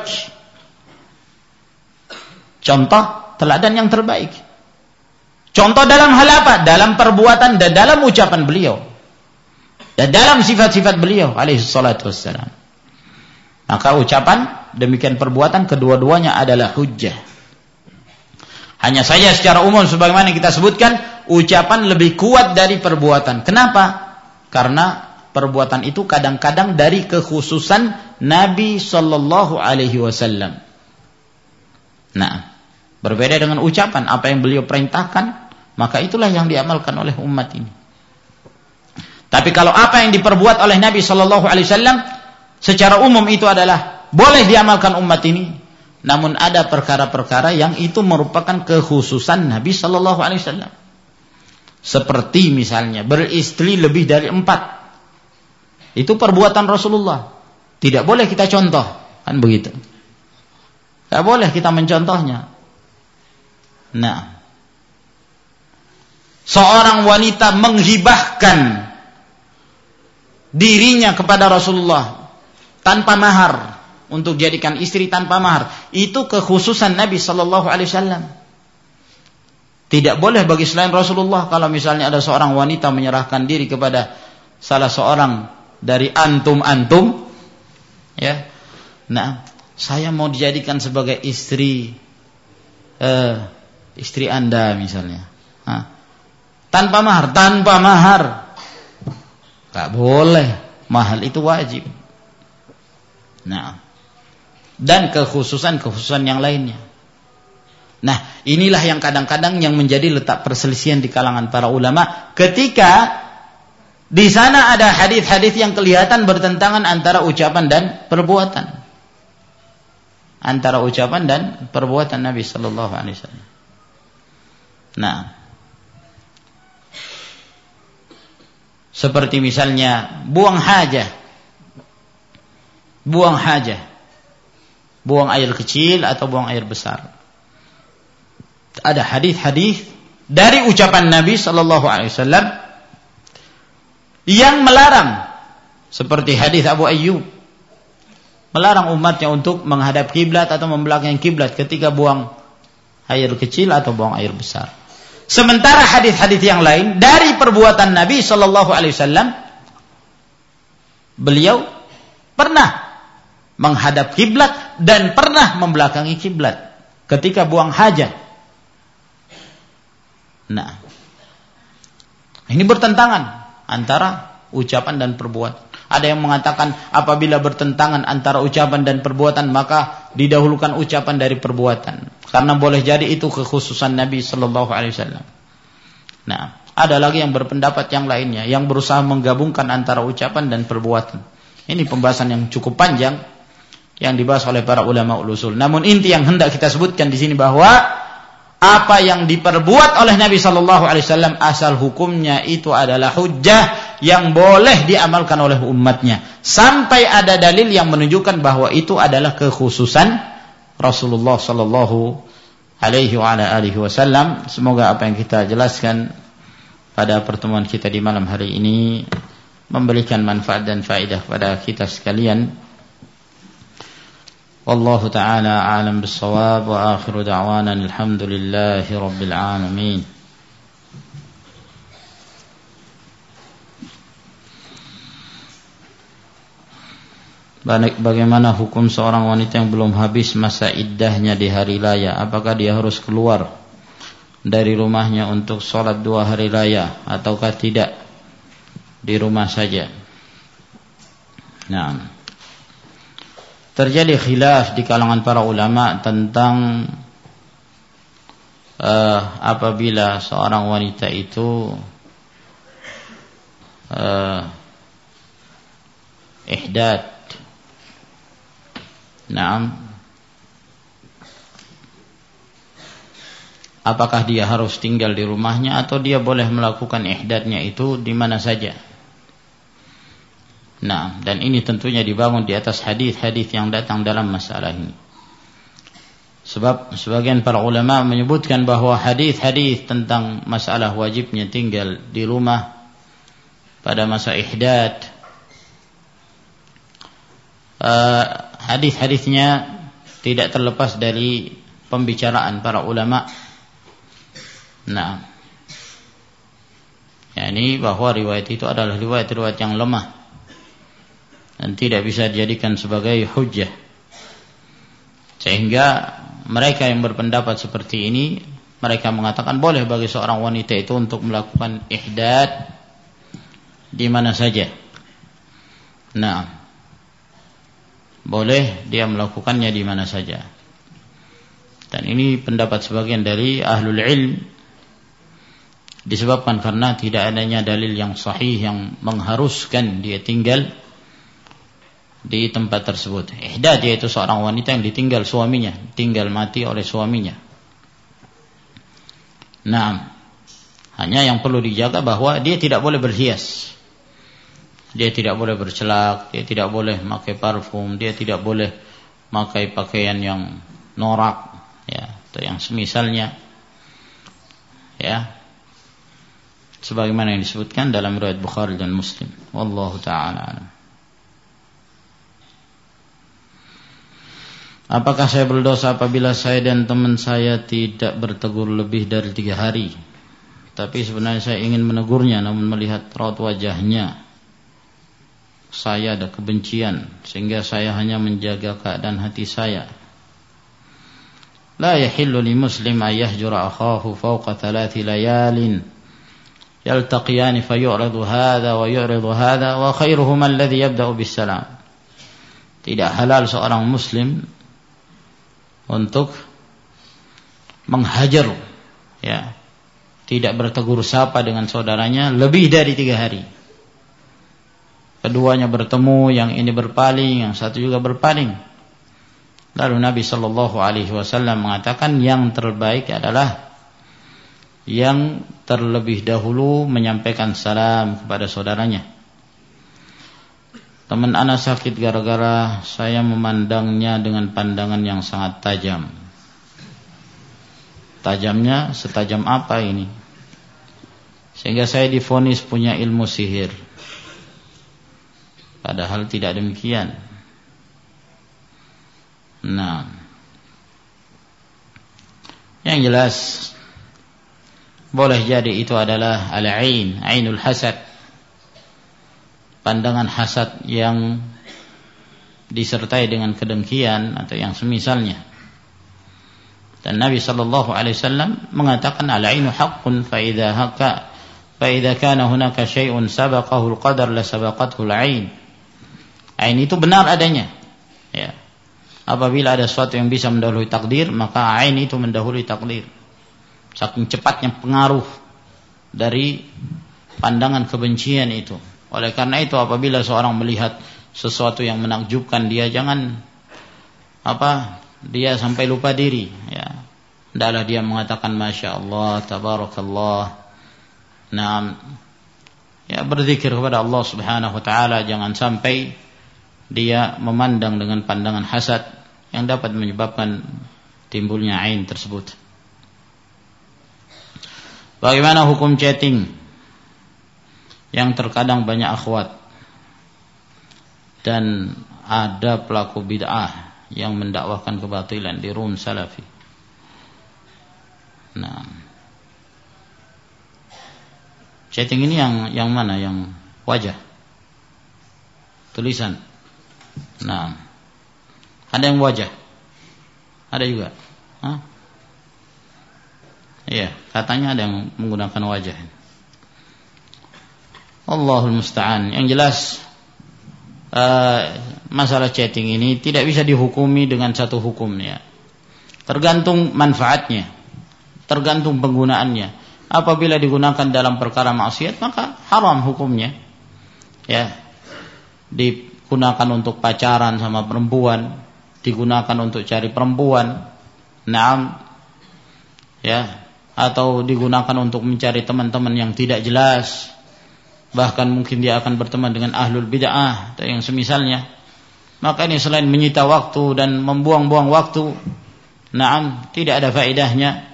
Contoh teladan yang terbaik. Contoh dalam hal apa? Dalam perbuatan dan dalam ucapan beliau. Dan dalam sifat-sifat beliau alaihi salatu wassalam. Maka ucapan demikian perbuatan kedua-duanya adalah hujjah. Hanya saja secara umum sebagaimana kita sebutkan, ucapan lebih kuat dari perbuatan. Kenapa? Karena perbuatan itu kadang-kadang dari kekhususan Nabi sallallahu alaihi wasallam. Nah, berbeda dengan ucapan, apa yang beliau perintahkan, maka itulah yang diamalkan oleh umat ini. Tapi kalau apa yang diperbuat oleh Nabi sallallahu alaihi wasallam secara umum itu adalah boleh diamalkan umat ini, namun ada perkara-perkara yang itu merupakan kekhususan Nabi sallallahu alaihi wasallam. Seperti misalnya beristri lebih dari 4. Itu perbuatan Rasulullah. Tidak boleh kita contoh, kan begitu. Tidak boleh kita mencontohnya. Nah, seorang wanita menghibahkan dirinya kepada Rasulullah tanpa mahar, untuk jadikan istri tanpa mahar, itu kekhususan Nabi sallallahu alaihi wasallam. Tidak boleh bagi selain Rasulullah. Kalau misalnya ada seorang wanita menyerahkan diri kepada salah seorang dari antum, ya, nah, saya mau dijadikan sebagai istri Anda misalnya, tanpa mahar, tak boleh. Mahal itu wajib. Nah, dan kekhususan yang lainnya. Nah, inilah yang kadang-kadang yang menjadi letak perselisihan di kalangan para ulama, ketika di sana ada hadis-hadis yang kelihatan bertentangan antara ucapan dan perbuatan. Antara ucapan dan perbuatan Nabi sallallahu alaihi wasallam. Nah, seperti misalnya buang hajah. Buang air kecil atau buang air besar. Ada hadis-hadis dari ucapan Nabi sallallahu alaihi wasallam yang melarang, seperti hadis Abu Ayyub, melarang umatnya untuk menghadap kiblat atau membelakangi kiblat ketika buang air kecil atau buang air besar. Sementara hadis-hadis yang lain dari perbuatan Nabi sallallahu alaihi wasallam, beliau pernah menghadap kiblat dan pernah membelakangi kiblat ketika buang hajat. Nah, ini bertentangan antara ucapan dan perbuatan. Ada yang mengatakan apabila bertentangan antara ucapan dan perbuatan maka didahulukan ucapan dari perbuatan, karena boleh jadi itu kekhususan Nabi sallallahu alaihi wasallam. Nah, ada lagi yang berpendapat yang lainnya yang berusaha menggabungkan antara ucapan dan perbuatan. Ini pembahasan yang cukup panjang yang dibahas oleh para ulama usul. Namun inti yang hendak kita sebutkan di sini bahwa apa yang diperbuat oleh Nabi sallallahu alaihi wasallam asal hukumnya itu adalah hujjah yang boleh diamalkan oleh umatnya sampai ada dalil yang menunjukkan bahwa itu adalah kekhususan Rasulullah sallallahu alaihi wa ala alihi wasallam. Semoga apa yang kita jelaskan pada pertemuan kita di malam hari ini memberikan manfaat dan faedah kepada kita sekalian. Wallahu ta'ala a'lam bis-shawab wa akhiru da'wana alhamdulillahi rabbil alamin. Bagaimana hukum seorang wanita yang belum habis masa iddahnya di hari raya? Apakah dia harus keluar dari rumahnya untuk sholat 2 hari raya ataukah tidak, di rumah saja? Nah, terjadi khilaf di kalangan para ulama tentang apabila seorang wanita itu ihdad. Naam, apakah dia harus tinggal di rumahnya atau dia boleh melakukan ihdadnya itu di mana saja? Nah, dan ini tentunya dibangun di atas hadis-hadis yang datang dalam masalah ini. Sebab sebagian para ulama menyebutkan bahwa hadis-hadis tentang masalah wajibnya tinggal di rumah pada masa ihdad, hadis-hadisnya tidak terlepas dari pembicaraan para ulama. Nah, yakni bahwa riwayat itu adalah riwayat-riwayat yang lemah dan tidak bisa dijadikan sebagai hujjah. Sehingga mereka yang berpendapat seperti ini, mereka mengatakan boleh bagi seorang wanita itu untuk melakukan ihdad di mana saja. Nah, boleh dia melakukannya di mana saja. Dan ini pendapat sebagian dari ahlul ilm, disebabkan karena tidak adanya dalil yang sahih yang mengharuskan dia tinggal di tempat tersebut. Ihdad yaitu seorang wanita yang ditinggal suaminya, tinggal mati oleh suaminya. Nah, hanya yang perlu dijaga bahwa dia tidak boleh berhias, dia tidak boleh bercelak, dia tidak boleh memakai parfum, dia tidak boleh memakai pakaian yang norak, ya, atau yang semisalnya, ya, sebagaimana yang disebutkan dalam riwayat Bukhari dan Muslim. Wallahu ta'ala alam. Apakah saya berdosa apabila saya dan teman saya tidak bertegur lebih dari 3 hari? Tapi sebenarnya saya ingin menegurnya, namun melihat raut wajahnya saya ada kebencian, sehingga saya hanya menjaga keadaan hati saya. La yahillu li muslim an yahjura akhahu fawqa 3 layalin yaltaqiyani fayu'ridu hadha wa yu'ridu hadha wa khairuhuma alladhi yabda'u bis salam. Tidak halal seorang muslim untuk menghajar, ya, tidak bertegur sapa dengan saudaranya lebih dari 3 hari. Keduanya bertemu, yang ini berpaling, yang satu juga berpaling. Lalu Nabi sallallahu alaihi wasallam mengatakan yang terbaik adalah yang terlebih dahulu menyampaikan salam kepada saudaranya. Teman ana sakit gara-gara saya memandangnya dengan pandangan yang sangat tajam. Tajamnya setajam apa ini? Sehingga saya divonis punya ilmu sihir. Padahal tidak demikian. Nah, yang jelas boleh jadi itu adalah al-ain, ainul hasad, pandangan hasad yang disertai dengan kedengkian atau yang semisalnya. Dan Nabi sallallahu alaihi wasallam mengatakan al-ainu haqqun fa idza kana hunaka syai'un sabaqahu al-qadar la sabaqathu al-ain. Ain itu benar adanya. Ya. Apabila ada sesuatu yang bisa mendahului takdir, maka ain itu mendahului takdir. Saking cepatnya pengaruh dari pandangan kebencian itu. Oleh karena itu apabila seorang melihat sesuatu yang menakjubkan, dia jangan dia sampai lupa diri, ya. Hendaklah dia mengatakan masya Allah, tabarakallah. Nah, ya, berzikir kepada Allah Subhanahu wa taala, jangan sampai dia memandang dengan pandangan hasad yang dapat menyebabkan timbulnya ain tersebut. Bagaimana hukum chatting yang terkadang banyak akhwat dan ada pelaku bid'ah yang mendakwahkan kebatilan di room salafi? Nah, chatting ini yang mana? Yang wajah, tulisan. Nah, ada yang wajah, ada juga. Iya, katanya ada yang menggunakan wajah. Allahul musta'an. Yang jelas masalah chatting ini tidak bisa dihukumi dengan satu hukumnya. Tergantung manfaatnya, tergantung penggunaannya. Apabila digunakan dalam perkara maksiat, maka haram hukumnya. Ya, digunakan untuk pacaran sama perempuan, digunakan untuk cari perempuan, naam, ya, atau digunakan untuk mencari teman-teman yang tidak jelas, bahkan mungkin dia akan berteman dengan ahlul bid'ah atau yang semisalnya, maka ini selain menyita waktu dan membuang-buang waktu, naam, tidak ada faedahnya.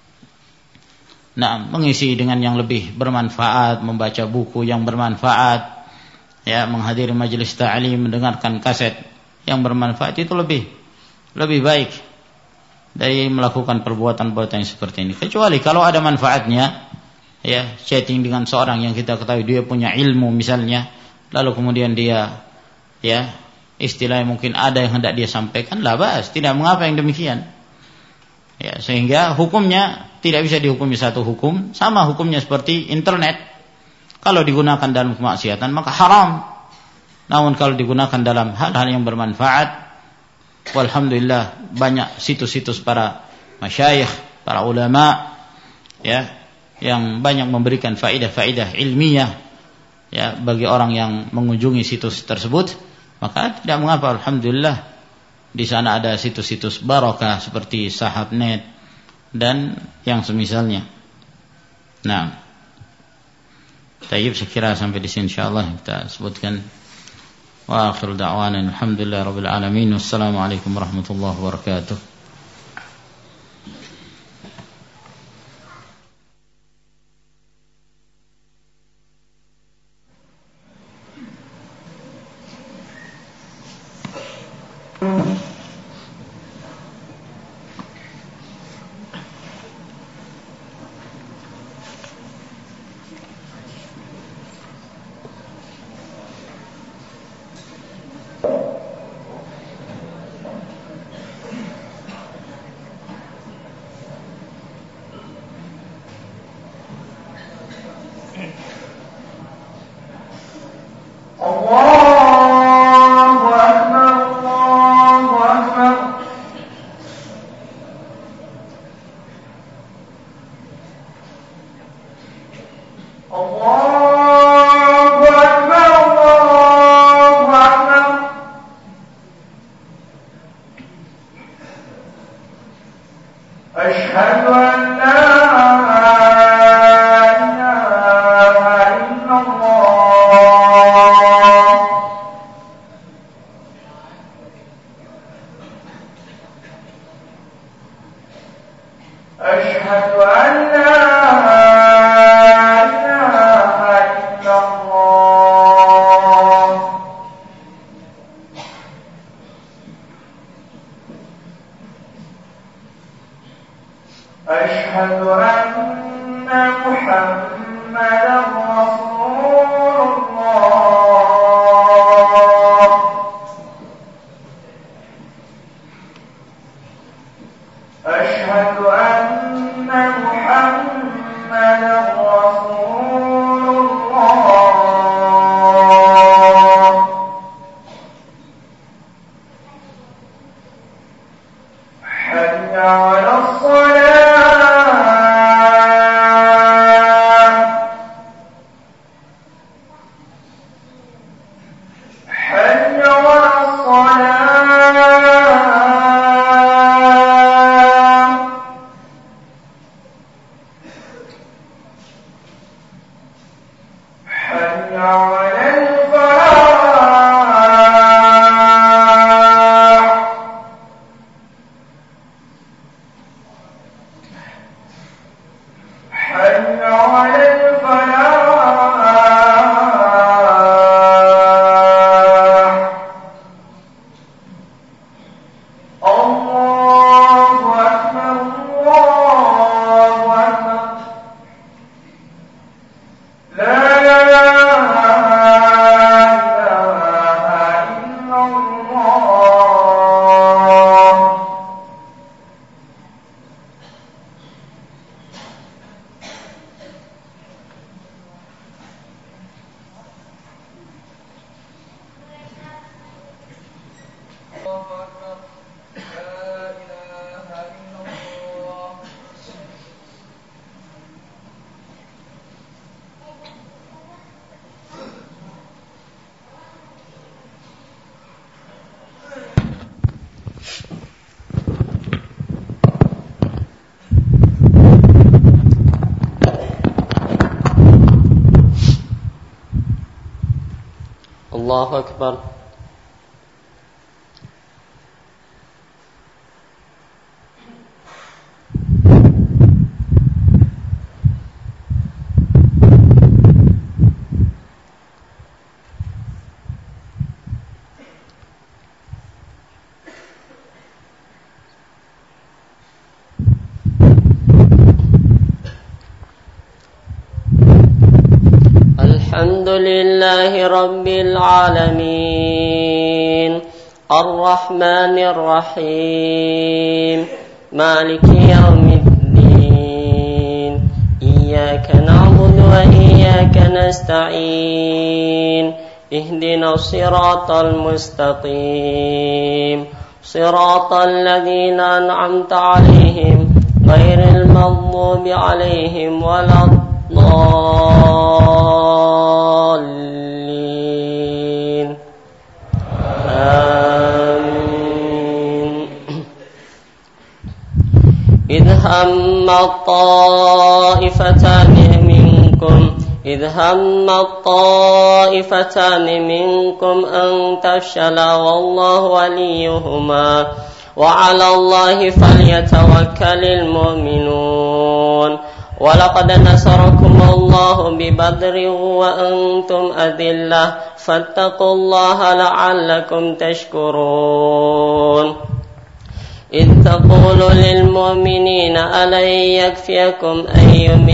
Naam, mengisi dengan yang lebih bermanfaat, membaca buku yang bermanfaat, ya, menghadiri majelis ta'lim, mendengarkan kaset yang bermanfaat, itu lebih baik dari melakukan perbuatan-perbuatan yang seperti ini. Kecuali kalau ada manfaatnya, ya, chatting dengan seorang yang kita ketahui dia punya ilmu misalnya, lalu kemudian dia, ya, istilahnya mungkin ada yang hendak dia sampaikan, la ba'as, tidak mengapa yang demikian. Ya, sehingga hukumnya tidak bisa dihukumi satu hukum, sama hukumnya seperti internet. Kalau digunakan dalam kemaksiatan maka haram. Namun kalau digunakan dalam hal-hal yang bermanfaat, walhamdulillah banyak situs-situs para masyayikh, para ulama, ya, yang banyak memberikan faedah-faedah ilmiah, ya, bagi orang yang mengunjungi situs tersebut, maka tidak mengapa, alhamdulillah. Di sana ada situs-situs barakah seperti Sahabnet dan yang semisalnya. Nah, tayyib, sekira sampai di sini insyaallah kita sebutkan. Wa akhiru da'wana alhamdulillahirabbil alamin. Wassalamualaikum warahmatullahi wabarakatuh. أشهد أن محمدا رسول الله أشهد أن محمدا رسول الله حي على الصلاة حي على الصلاة حي على الفلاح حي على الفلاح الله أكبر الله أكبر لا إله إلا الله الله أكبر الحمد لله رب العالمين الرحمن الرحيم مالك يوم الدين إياك نعبد وإياك نستعين اهدنا الصراط المستقيم صراط الذين أنعمت عليهم غير المغضوب عليهم ولا الضالين آمين إذ هم الطائفتان منكم أن تفشلا والله وليهما وعلى الله فليتوكل المؤمنون ولقد نصركم الله ببدر وأنتم أذلة فاتقوا الله لعلكم تشكرون إذ تقول للمؤمنين ألن يكفيكم أن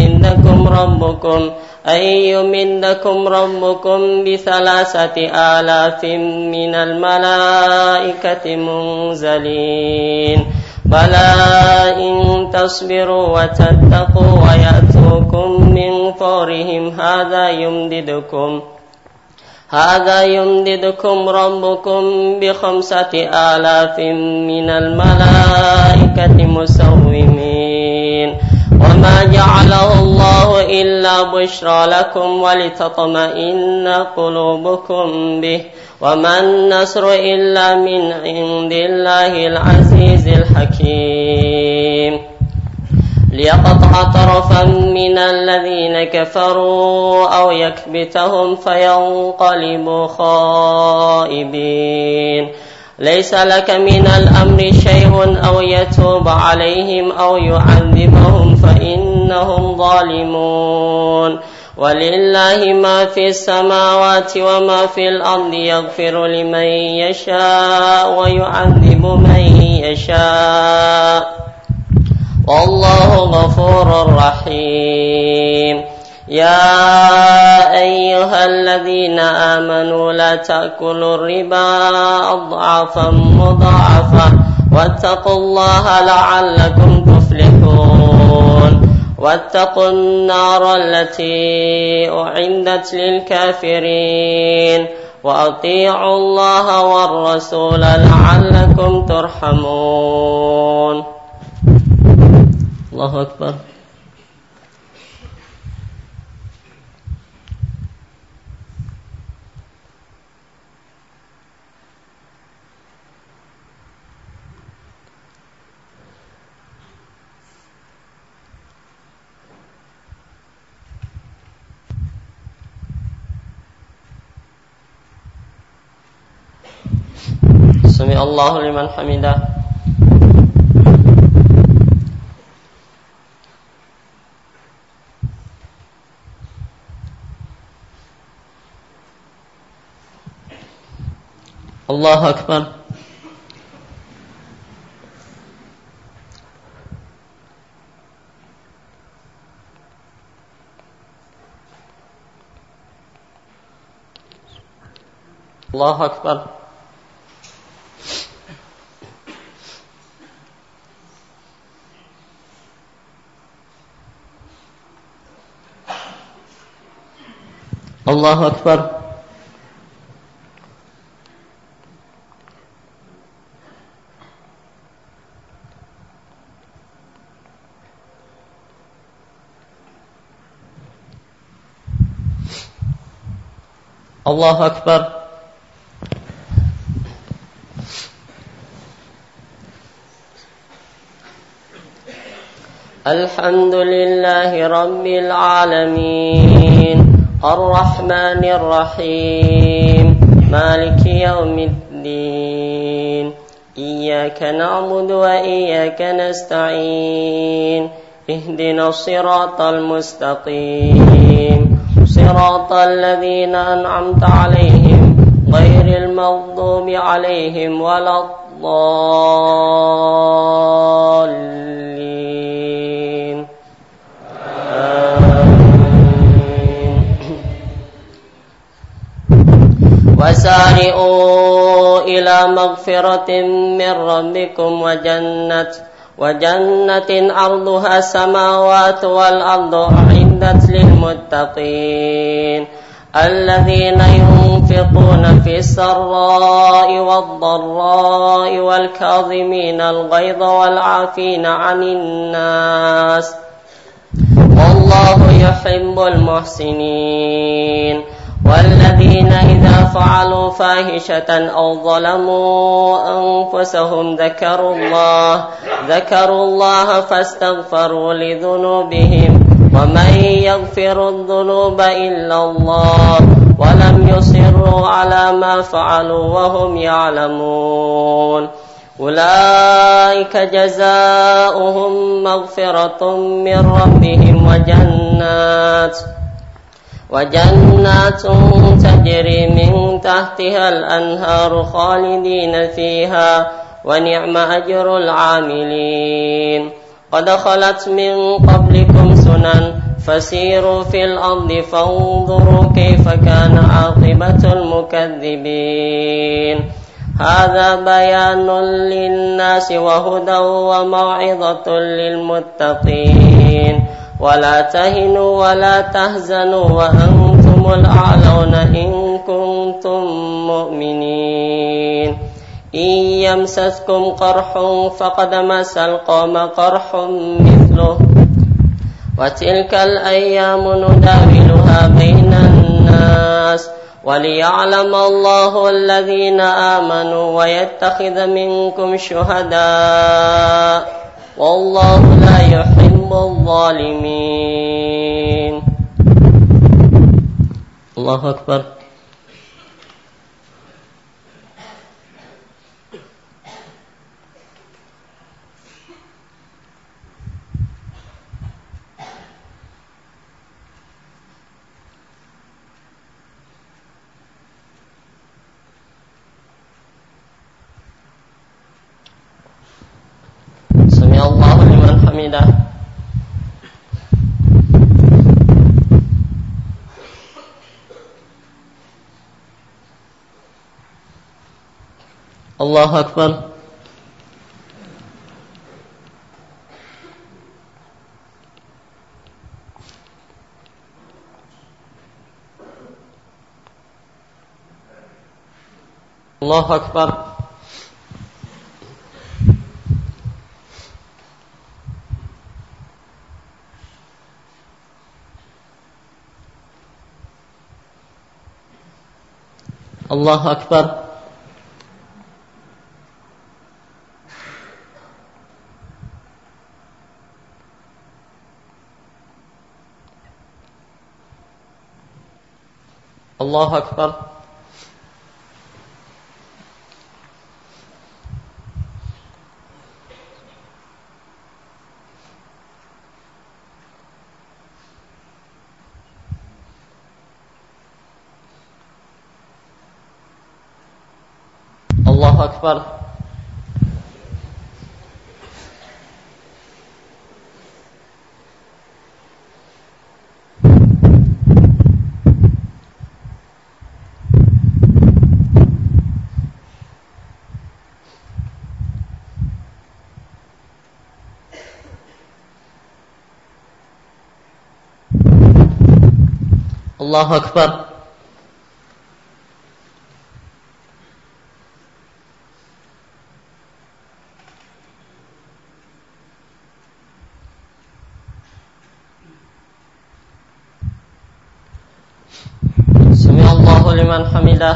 يمدكم ربكم ب3,000 من الملائكة منزلين بلى إن تصبروا وتتقوا ويأتوكم من فورهم هذا يمددكم ربكم ب5,000 من الملائكة مسومين وما جعله الله إلا بشرى لكم ولتطمئن قلوبكم به وما النصر إلا من عند الله العزيز الحكيم ليقطع طرفا من الذين كفروا أو يكبتهم فينقلبوا خائبين ليس لك من الأمر شيء أو يتوب عليهم أو يعذبهم فإنهم ظالمون ولله ما في السماوات وما في الأرض يغفر لمن يشاء ويعذب من يشاء والله غفور رحيم يا أيها الذين آمنوا لا تأكلوا الربا أضعافا مضاعفة واتقوا الله لعلكم تفلحون واتقوا النار التي أعدت للكافرين وأطيعوا الله والرسول لعلكم ترحمون. الله أكبر. Sami Allahu liman hamidah. Allahu Akbar. Allahu Akbar. Allahu Akbar. Allahu Akbar. Alhamdulillahi Rabbil Alamin Ar-Rahmanir Rahim Maliki Yawmiddin Iyyaka na'budu wa iyyaka nasta'in Ihdinas siratal mustaqim Siratal ladzina an'amta 'alaihim ghairil maghdubi 'alaihim waladdallin. وسارعوا إلى مغفرة من ربكم وجنة عرضها السماوات والأرض أعدت للمتقين الذين ينفقون في السراء والضراء والكاظمين الغيظ والعافين عن الناس والله يحب المحسنين والذين إذا فعلوا فاحشة أو ظلموا أنفسهم ذكروا الله فاستغفروا لذنوبهم ومن يغفر الذنوب إلا الله ولم يصروا على ما فعلوا وهم يعلمون أولئك جزاؤهم مغفرة من ربهم وجنات تجري من تحتها الأنهار خالدين فيها ونعم أجر العاملين قد خلت من قبلكم سنن فسيروا في الأرض فانظروا كيف كان عاقبة المكذبين هذا بيان للناس وهدى وموعظة للمتقين ولا تهنوا ولا تهزنوا وأنتم الأعلون إن كنتم مؤمنين إن يمسسكم قرح فقد مس القوم قرح مثله وتلك الأيام نداولها بين الناس وليعلم الله الذين آمنوا ويتخذ منكم شهداء والله لا يحب الظالمين. الله أكبر. سمع الله لمن حمده. حمده. الله أكبر. الله أكبر. الله أكبر. الله أكبر. الله أكبر. الله أكبر. سمع الله لمن حمده.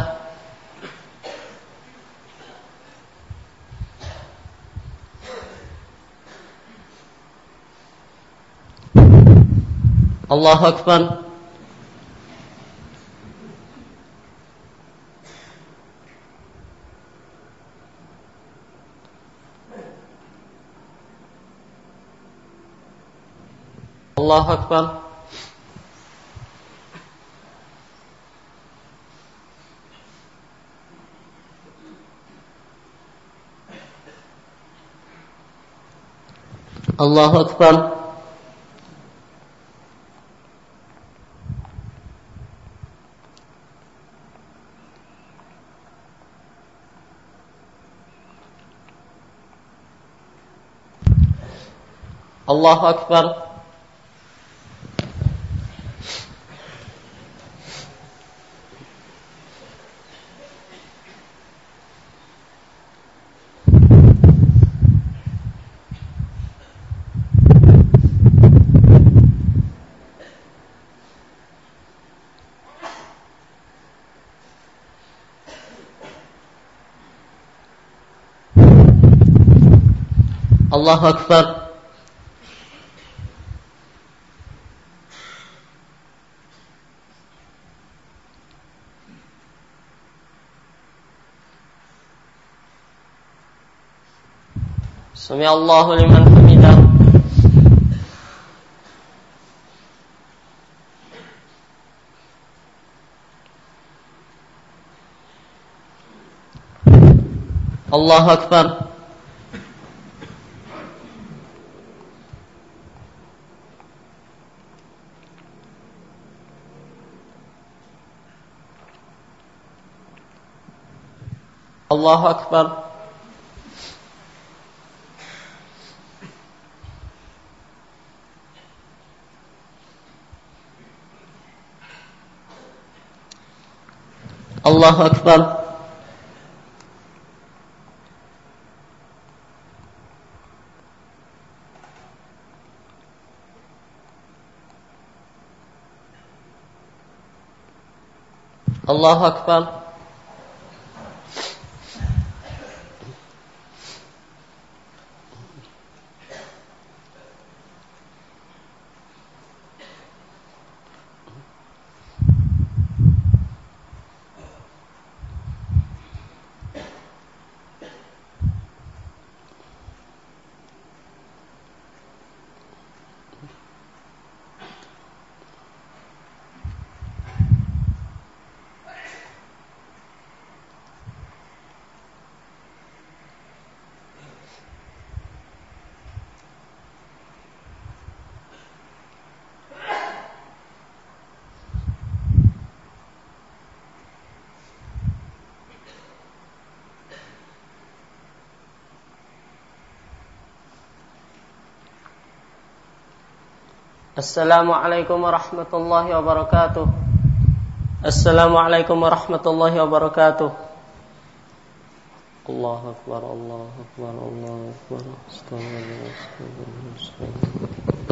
الله أكبر. الله أكبر. الله أكبر. الله أكبر. الله أكبر. سمع الله لمن حمده. الله أكبر. الله أكبر. الله أكبر. الله أكبر. Assalamualaikum warahmatullahi wabarakatuh. Assalamualaikum warahmatullahi wabarakatuh. Allahu akbar, Allahu akbar, Allahu akbar. Astagfirullah.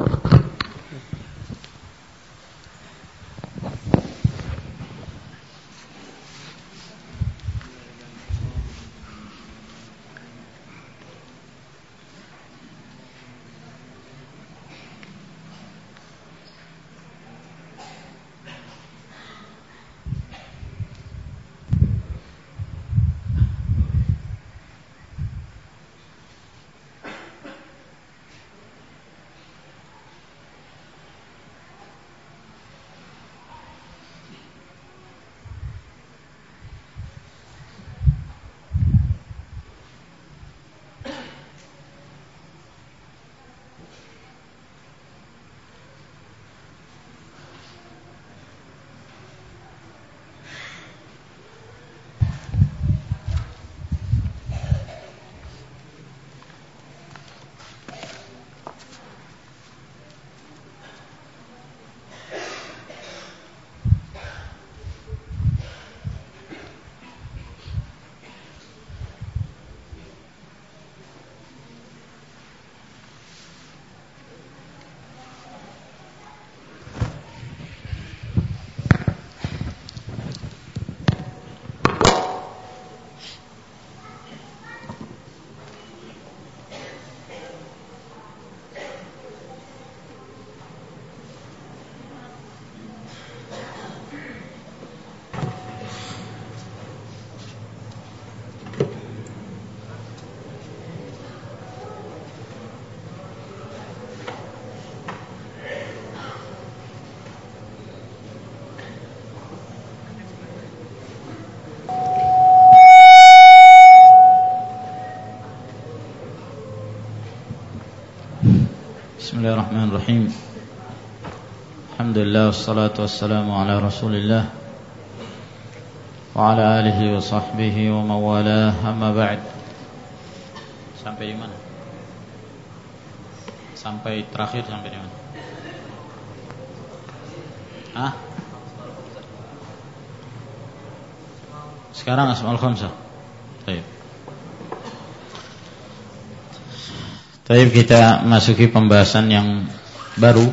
Bismillahirrahmanirrahim. Alhamdulillah wassalatu wassalamu ala Rasulillah wa ala alihi wa sahbihi wa mawalah, amma ba'd. Sampai di mana? Sampai terakhir sampai di mana? Hah? Sekarang Asmaul Khamsah. Baik. Baik, kita masuki pembahasan yang baru.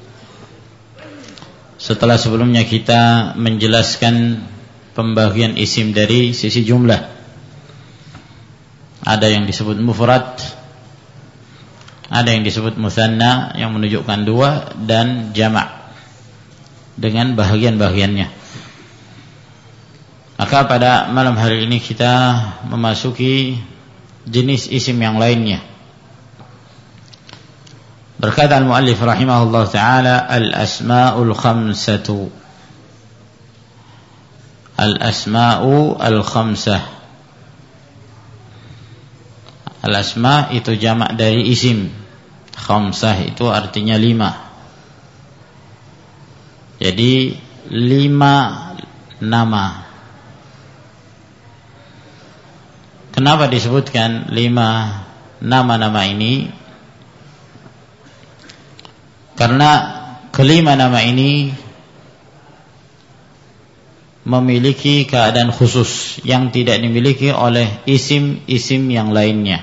Setelah sebelumnya kita menjelaskan pembagian isim dari sisi jumlah. Ada yang disebut mufrad, ada yang disebut mutsanna yang menunjukkan dua, dan jamak dengan bahagian-bahagiannya. Maka pada malam hari ini kita memasuki jenis isim yang lainnya. Berkata al-muallif rahimahullah ta'ala, al-asma'ul khamsatu. Al-asma'u al-khamsah. Al-asma' itu jamak dari isim. Khamsah itu artinya 5. Jadi 5 nama. Kenapa disebutkan 5 nama-nama ini? Karena kelima nama ini memiliki keadaan khusus yang tidak dimiliki oleh isim-isim yang lainnya.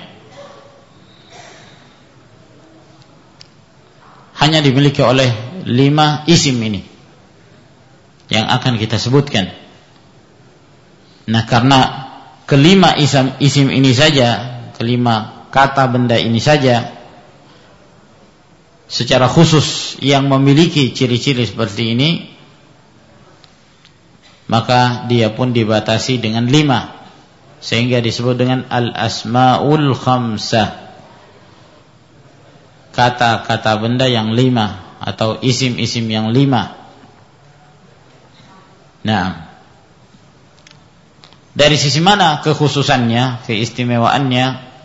Hanya dimiliki oleh 5 isim ini yang akan kita sebutkan. Nah, karena kelima isim ini saja, kelima kata benda ini saja secara khusus yang memiliki ciri-ciri seperti ini, maka dia pun dibatasi dengan 5, sehingga disebut dengan al-asma'ul khamsah, kata-kata benda yang 5 atau isim-isim yang 5. Nah, dari sisi mana kekhususannya, keistimewaannya?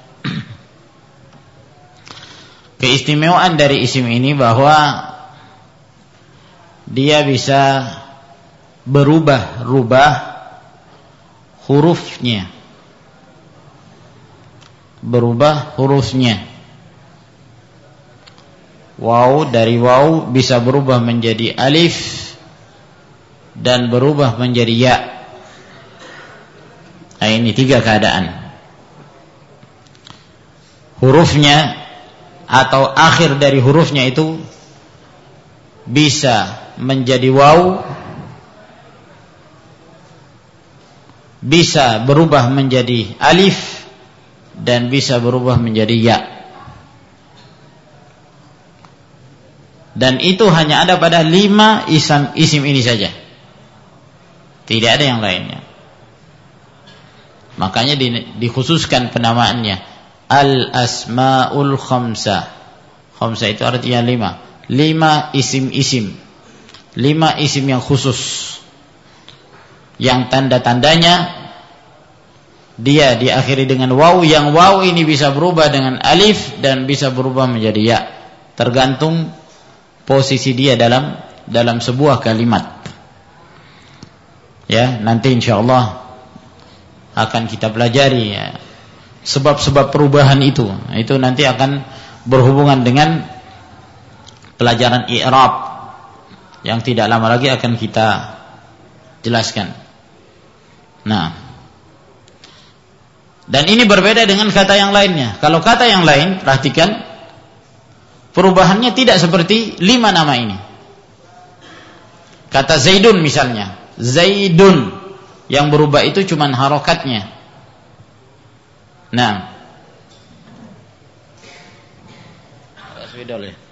Keistimewaan dari isim ini bahwa dia bisa berubah-ubah hurufnya. Waw dari waw bisa berubah menjadi alif dan berubah menjadi ya. Nah, ini 3 keadaan. Hurufnya atau akhir dari hurufnya itu bisa menjadi waw, bisa berubah menjadi alif, dan bisa berubah menjadi ya. Dan itu hanya ada pada 5 isim ini saja. Tidak ada yang lainnya. Makanya dikhususkan penamaannya al-asmaul khamsah. Khamsah itu artinya 5. 5 isim-isim. 5 isim yang khusus. Yang tanda-tandanya dia diakhiri dengan waw, yang waw ini bisa berubah dengan alif dan bisa berubah menjadi ya. Tergantung posisi dia dalam sebuah kalimat. Ya, nanti insyaallah akan kita pelajari ya, sebab-sebab perubahan itu. Itu nanti akan berhubungan dengan pelajaran i'rab yang tidak lama lagi akan kita jelaskan. Nah, dan ini berbeda dengan kata yang lainnya. Kalau kata yang lain, perhatikan, perubahannya tidak seperti 5 nama ini. Kata Zaidun misalnya, Zaidun, yang berubah itu cuma harokatnya. Nah, spidol ya.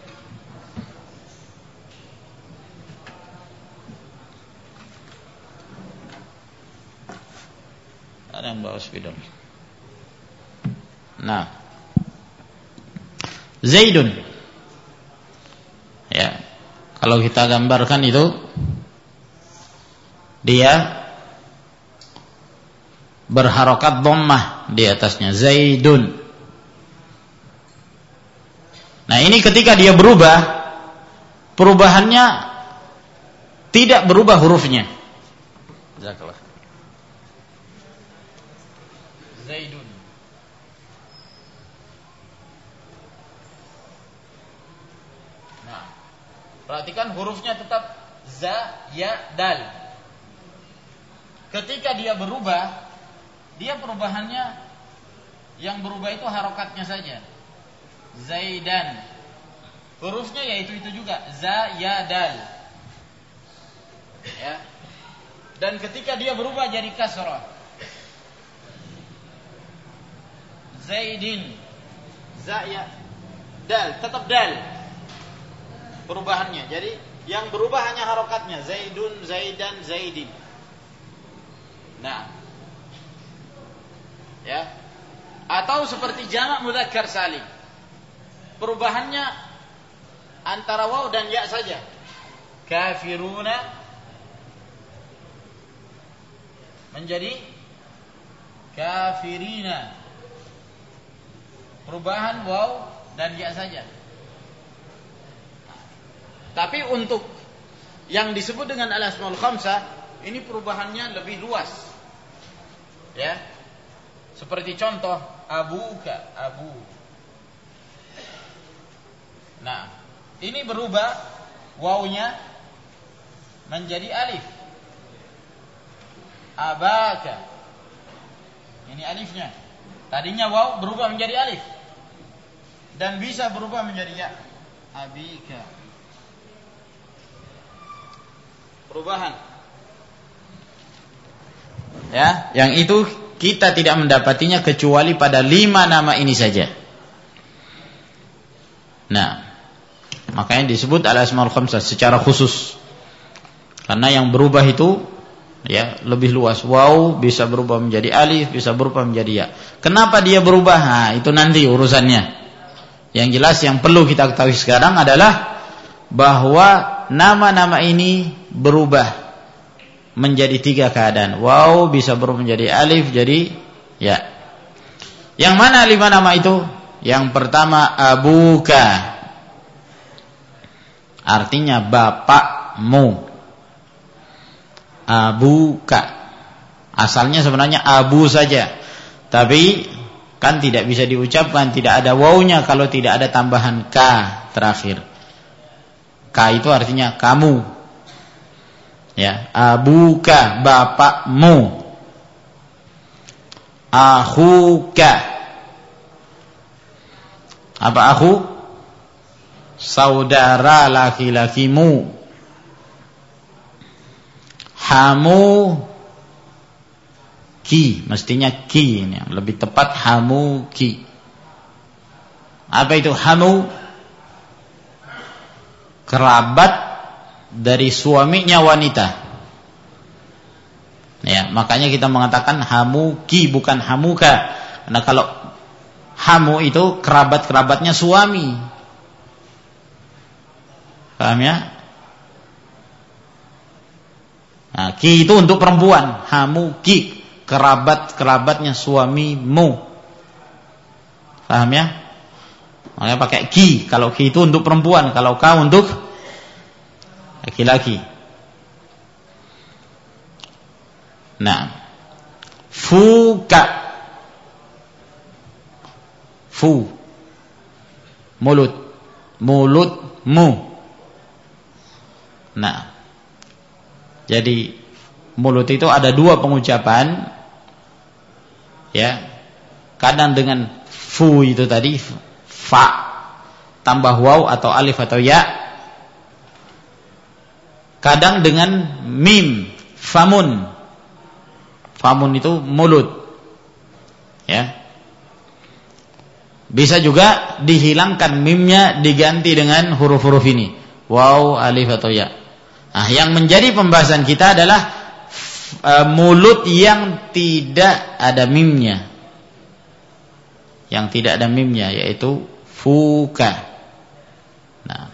Ada yang bawa spidol. Nah, Zaidun. Ya, kalau kita gambarkan itu, dia berharokat dhammah di atasnya, Zaidun. Nah, ini ketika dia berubah, perubahannya tidak berubah hurufnya. Jazakallah. Zaidun. Nah, perhatikan hurufnya tetap za, ya, dal. Ketika dia berubah, dia perubahannya yang berubah itu harokatnya saja. Zaidan. Hurufnya yaitu itu juga, za, ya, dal. Ya. Dan ketika dia berubah jadi kasrah, Zaidin. Za, ya, dal, tetap dal perubahannya. Jadi yang berubah hanya harokatnya, Zaidun, Zaidan, Zaidin. Nah, ya, atau seperti jamak mudzakkar salim, perubahannya antara waw dan ya saja. Kafiruna menjadi kafirina, perubahan waw dan ya saja. Tapi untuk yang disebut dengan al-asmaul khamsah, ini perubahannya lebih luas. Ya, seperti contoh abuka, abu. Nah, ini berubah wawnya menjadi alif. Abaka, ini alifnya. Tadinya waw berubah menjadi alif dan bisa berubah menjadi ya. Abika, perubahan. Ya, yang itu kita tidak mendapatinya kecuali pada 5 nama ini saja. Nah, makanya disebut al-asmaul khamsah secara khusus. Karena yang berubah itu ya lebih luas. Waw bisa berubah menjadi alif, bisa berubah menjadi ya. Kenapa dia berubah? Nah, itu nanti urusannya. Yang jelas yang perlu kita ketahui sekarang adalah bahwa nama-nama ini berubah menjadi 3 keadaan. Waw bisa berubah menjadi alif, jadi ya. Yang mana 5 nama itu? Yang pertama abuka, artinya bapakmu. Abuka, asalnya sebenarnya abu saja, tapi kan tidak bisa diucapkan, tidak ada wawnya kalau tidak ada tambahan ka terakhir. Ka itu artinya kamu. Ya, abuka bapakmu. Akhuka. Apa akhu? Saudara laki-lakimu. Hamuki, mestinya ki ini, lebih tepat hamuki. Apa itu hamu? Kerabat dari suaminya wanita. Ya, makanya kita mengatakan hamuki bukan hamuka. Karena kalau hamu itu kerabat-kerabatnya suami. Paham ya? Nah, ki itu untuk perempuan, hamuki kerabat-kerabatnya suamimu. Paham ya? Makanya pakai ki. Kalau ki itu untuk perempuan, kalau ka untuk laki-laki. Nah, fuka. Fu. Mulut. Mulutmu. Nah, jadi mulut itu ada dua pengucapan. Ya. Kadang dengan fu itu tadi fa tambah waw atau alif atau ya. Kadang dengan mim, famun. Famun itu mulut. Ya. Bisa juga dihilangkan mimnya diganti dengan huruf-huruf ini. Waw, alif atau ya. Nah, yang menjadi pembahasan kita adalah mulut yang tidak ada mimnya. Yang tidak ada mimnya yaitu fuka. Nah.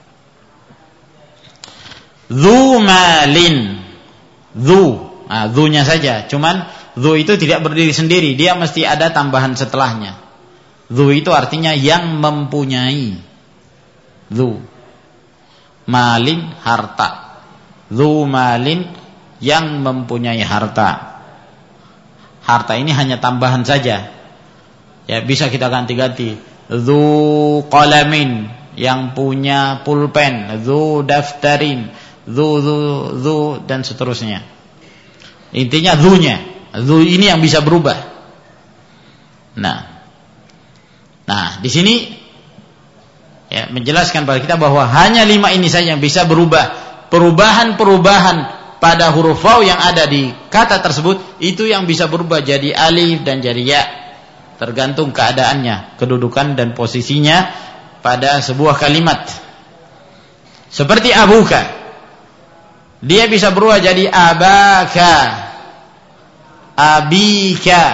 Dzu malin. Dzu. Nah, dzunya saja. Cuman dzu itu tidak berdiri sendiri, dia mesti ada tambahan setelahnya. Dzu itu artinya yang mempunyai. Dzu. Malin harta. Dzu malin yang mempunyai harta. Harta ini hanya tambahan saja. Ya, bisa kita ganti-ganti. Dzu qalamin, yang punya pulpen. Dzu daftarin. Dzu dan seterusnya. Intinya dzunya. Dzu ini yang bisa berubah. Nah, di sini ya menjelaskan pada kita bahwa hanya 5 ini saja yang bisa berubah. Perubahan-perubahan pada huruf waw yang ada di kata tersebut itu yang bisa berubah jadi alif dan jadi ya. Tergantung keadaannya, kedudukan dan posisinya pada sebuah kalimat. Seperti abuka, dia bisa berubah jadi abaka, abika.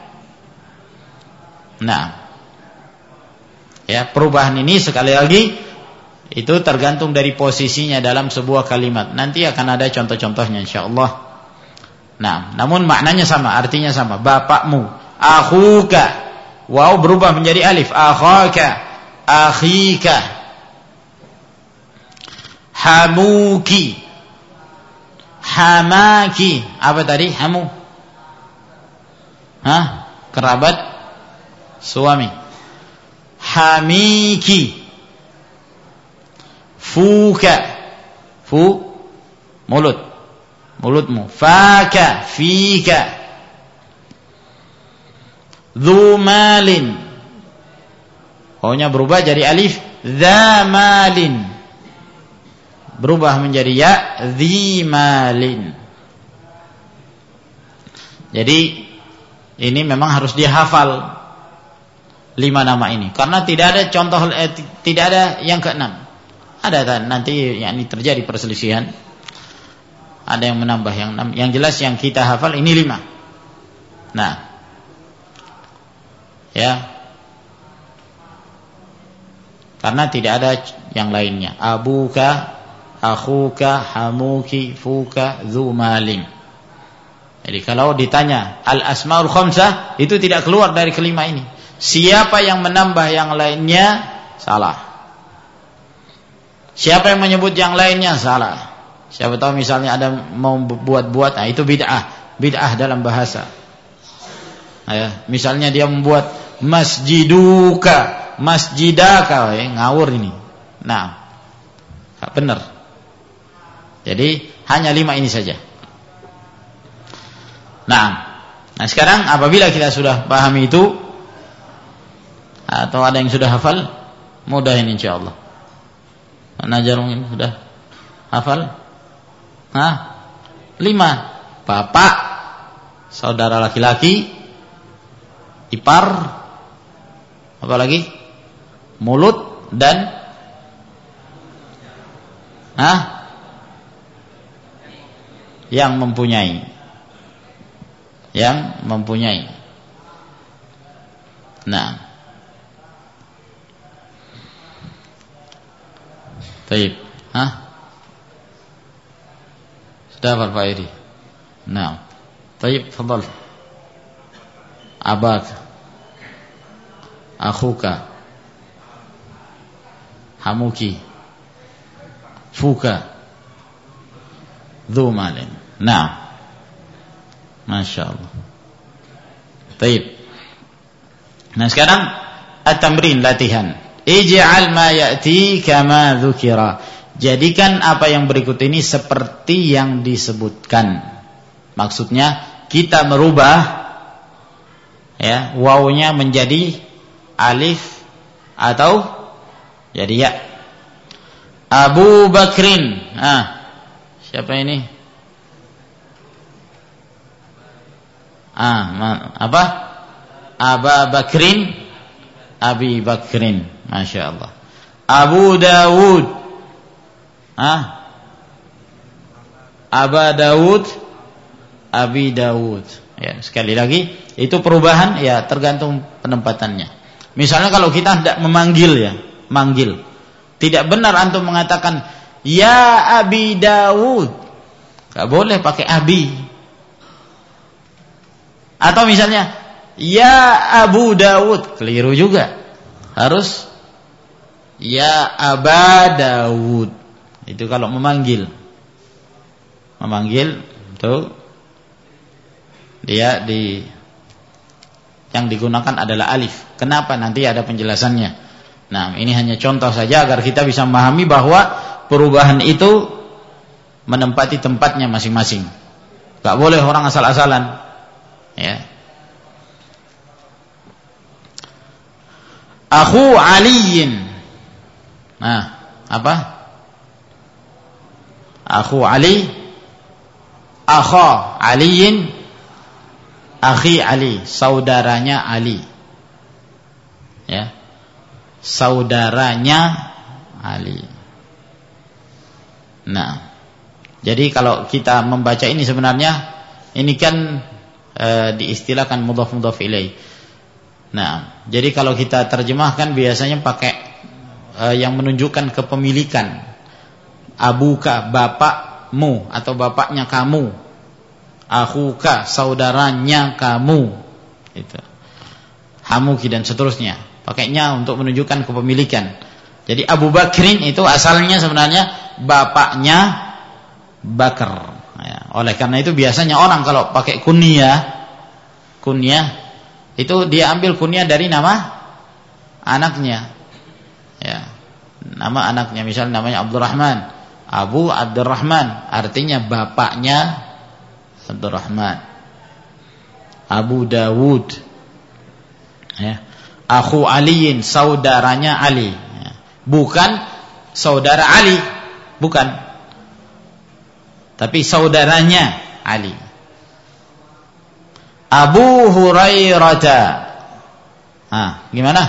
Nah, ya, perubahan ini sekali lagi itu tergantung dari posisinya dalam sebuah kalimat. Nanti akan ada contoh-contohnya insyaallah. Nah, namun maknanya sama, artinya sama. Bapakmu, akhuka, waw berubah menjadi alif, akhaka, akhika. Hamuki, hamaki. Apa tadi? Hamu. Kerabat suami. Hamiki. Fuka. Fu mulut. Mulutmu. Faka, fika. Dzu malin. Pokoknya berubah jadi alif. Dza malin. Berubah menjadi ya. Dzi malin. Jadi ini memang harus dihafal 5 nama ini. Karena tidak ada contoh, tidak ada yang ke-6. Ada nanti yakni terjadi perselisihan. Ada yang menambah yang 6. Yang jelas yang kita hafal ini 5. Nah, ya, karena tidak ada yang lainnya. Abuka, akhuka, hamuki, fuka, dzu malin. Jadi kalau ditanya al-asmaul khamsah itu tidak keluar dari kelima ini. Siapa yang menambah yang lainnya salah. Siapa yang menyebut yang lainnya salah. Siapa tahu misalnya ada mau buat-buat, nah itu bid'ah. Bid'ah dalam bahasa. Ya, misalnya dia membuat masjiduka, masjidaka, ngawur ini. Nah, benar. Jadi hanya 5 ini saja. Nah sekarang apabila kita sudah pahami itu, atau ada yang sudah hafal, mudah ini insyaallah. Najar mungkin sudah hafal? 5. Bapak, saudara laki-laki, ipar, apa lagi? Mulut dan yang mempunyai. Nah, baik. Sudah hafal Pak Iri? Nah, baik, fadhal. Abak, akhuka, hamuki, fuka, dhu malin. Nah, Masya Allah. Baik. Nah sekarang at-tamrin, latihan. Ij'al ma ya'ti kama dzukira. Jadikan apa yang berikut ini seperti yang disebutkan. Maksudnya kita merubah ya wawunya menjadi alif atau jadi ya. Abu Bakrin. Siapa ini? Apa? Aba Bakrin, Abi Bakrin. Masya Allah. Abu Dawud. Aba Dawud, Abi Dawud. Ya, sekali lagi itu perubahan ya tergantung penempatannya. Misalnya kalau kita tidak memanggil ya, manggil. Tidak benar antum mengatakan ya Abi Dawud. Enggak boleh pakai Abi. Atau misalnya ya Abu Dawud, keliru juga. Harus ya Aba Dawud. Itu kalau memanggil. Memanggil itu dia yang digunakan adalah alif. Kenapa? Nanti ada penjelasannya. Nah, ini hanya contoh saja agar kita bisa memahami bahwa perubahan itu menempati tempatnya masing-masing. Enggak boleh orang asal-asalan. Ya. Akhu Aliin. Nah, apa? Akhu Ali, akha Aliin, akhi Ali, saudaranya Ali. Ya. Saudaranya Ali. Nah, jadi kalau kita membaca ini sebenarnya ini kan diistilahkan mudhaf ilaih. Nah, jadi kalau kita terjemahkan biasanya pakai yang menunjukkan kepemilikan. Abuka, bapakmu atau bapaknya kamu. Akhuka, saudaranya kamu. Itu. Hamuki dan seterusnya. Pakainya untuk menunjukkan kepemilikan. Jadi Abu Bakrin itu asalnya sebenarnya bapaknya Bakar. Ya, oleh karena itu biasanya orang kalau pakai kunyah itu dia ambil kunyah dari nama anaknya. Ya. Nama anaknya misalnya namanya Abdurrahman. Abu Abdurrahman artinya bapaknya Abdurrahman. Abu Dawud. Ya. Akhu Aliin, saudaranya Ali. Ya. Bukan saudara Ali, bukan. Tapi saudaranya Ali. Abu Hurairah. Gimana?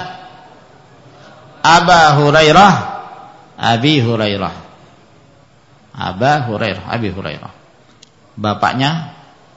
Aba Hurairah, Abi Hurairah. Aba Hurairah, Abi Hurairah. Bapaknya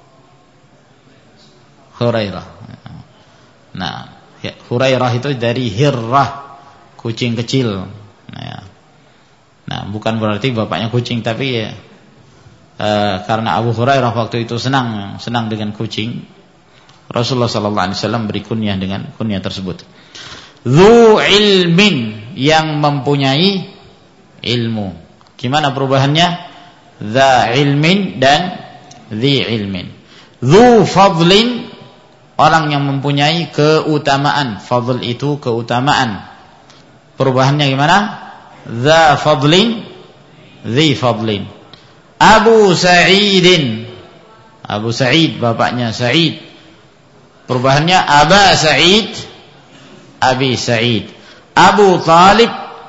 Hurairah. Nah, Hurairah itu dari Hirrah, kucing kecil. Nah, bukan berarti bapaknya kucing, tapi ya karena Abu Hurairah waktu itu senang dengan kucing, Rasulullah sallallahu alaihi wasallam beri kunyah dengan kunyah tersebut. Dzu ilmin, yang mempunyai ilmu. Gimana perubahannya? Dza ilmin dan dzi ilmin. Dzu fadlin, orang yang mempunyai keutamaan. Fadl itu keutamaan. Perubahannya gimana? Dza fadlin dzi fadlin. Abu Sa'idin. Abu Sa'id bapaknya Sa'id. Perubahannya Aba Sa'id, Abi Sa'id. Abu Talib,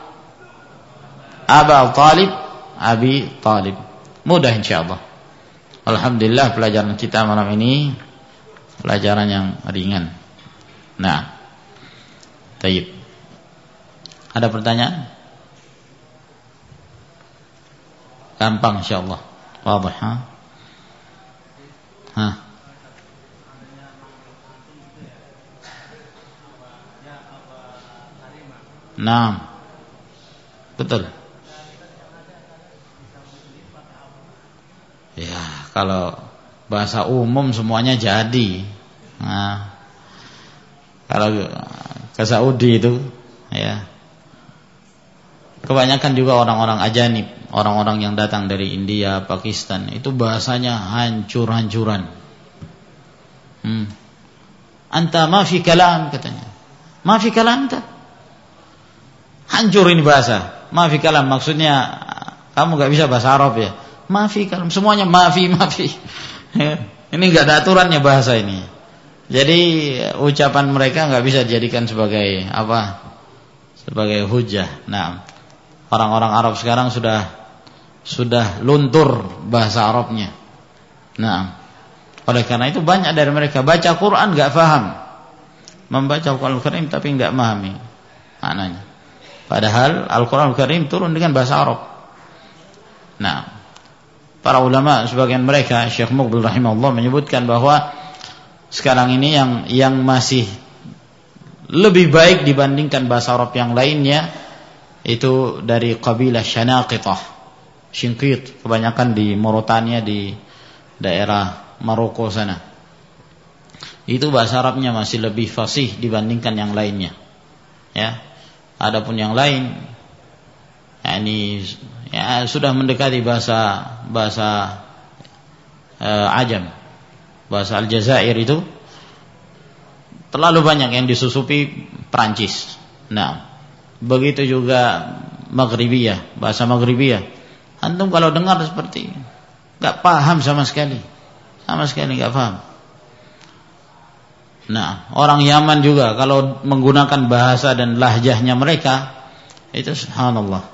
Aba Talib, Abi Talib. Mudah insyaallah. Alhamdulillah pelajaran kita malam ini pelajaran yang ringan. Nah, tayyib. Ada pertanyaan? Gampang insyaallah. Wadih, ha? Ha. Naam. Betul. Ya, kalau bahasa umum semuanya jadi. Nah, kalau ke Saudi itu, ya, kebanyakan juga orang-orang ajanib, orang-orang yang datang dari India, Pakistan, itu bahasanya hancur-hancuran. Anta ma fi kalam, katanya. Ma fi kalam ta? Hancur ini bahasa. Ma fi kalam maksudnya kamu enggak bisa bahasa Arab ya. Ma fi kalam, semuanya ma fi. Ini enggak ada aturannya bahasa ini. Jadi ucapan mereka enggak bisa dijadikan sebagai apa? Sebagai hujah. Nah, orang-orang Arab sekarang sudah luntur bahasa Arabnya. Nah, oleh karena itu banyak dari mereka baca Quran enggak paham. Membaca Al-Qur'an Al-Karim tapi enggak memahami maknanya. Padahal Al-Qur'an Al-Karim turun dengan bahasa Arab. Nah, para ulama sebagian mereka, Syekh Muqbil rahimahullah menyebutkan bahwa sekarang ini yang masih lebih baik dibandingkan bahasa Arab yang lainnya itu dari kabilah Syanaqithah, Shinqit, kebanyakan di Mauritania, di daerah Maroko sana. Itu bahasa Arabnya masih lebih fasih dibandingkan yang lainnya. Ya. Adapun yang lain ini ya sudah mendekati bahasa Ajam. Bahasa Aljazair itu terlalu banyak yang disusupi Perancis. Nah, begitu juga Maghribiyah, bahasa Maghribiyah. Antum kalau dengar seperti enggak paham sama sekali. Sama sekali enggak paham. Nah, orang Yaman juga kalau menggunakan bahasa dan lahjahnya mereka itu subhanallah.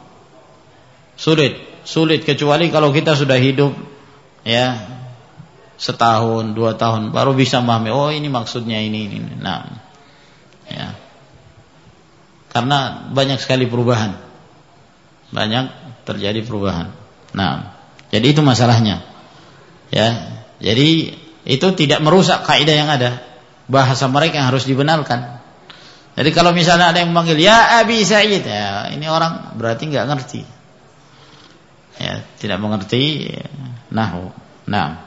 Sulit kecuali kalau kita sudah hidup ya setahun, 2 tahun baru bisa memahami, oh ini maksudnya ini. Nah, ya. Karena banyak sekali perubahan. Banyak terjadi perubahan. Nah, jadi itu masalahnya. Ya. Jadi itu tidak merusak kaidah yang ada. Bahasa mereka yang harus dibenarkan. Jadi kalau misalnya ada yang memanggil ya Abi Sa'id, ya ini orang berarti enggak ngerti. Ya, tidak mengerti nahwu. Nah.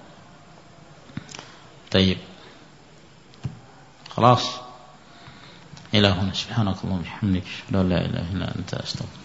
Baik. خلاص. إلى هنا سبحانك اللهم وبحمدك لا إله إلا أنت أستغفرك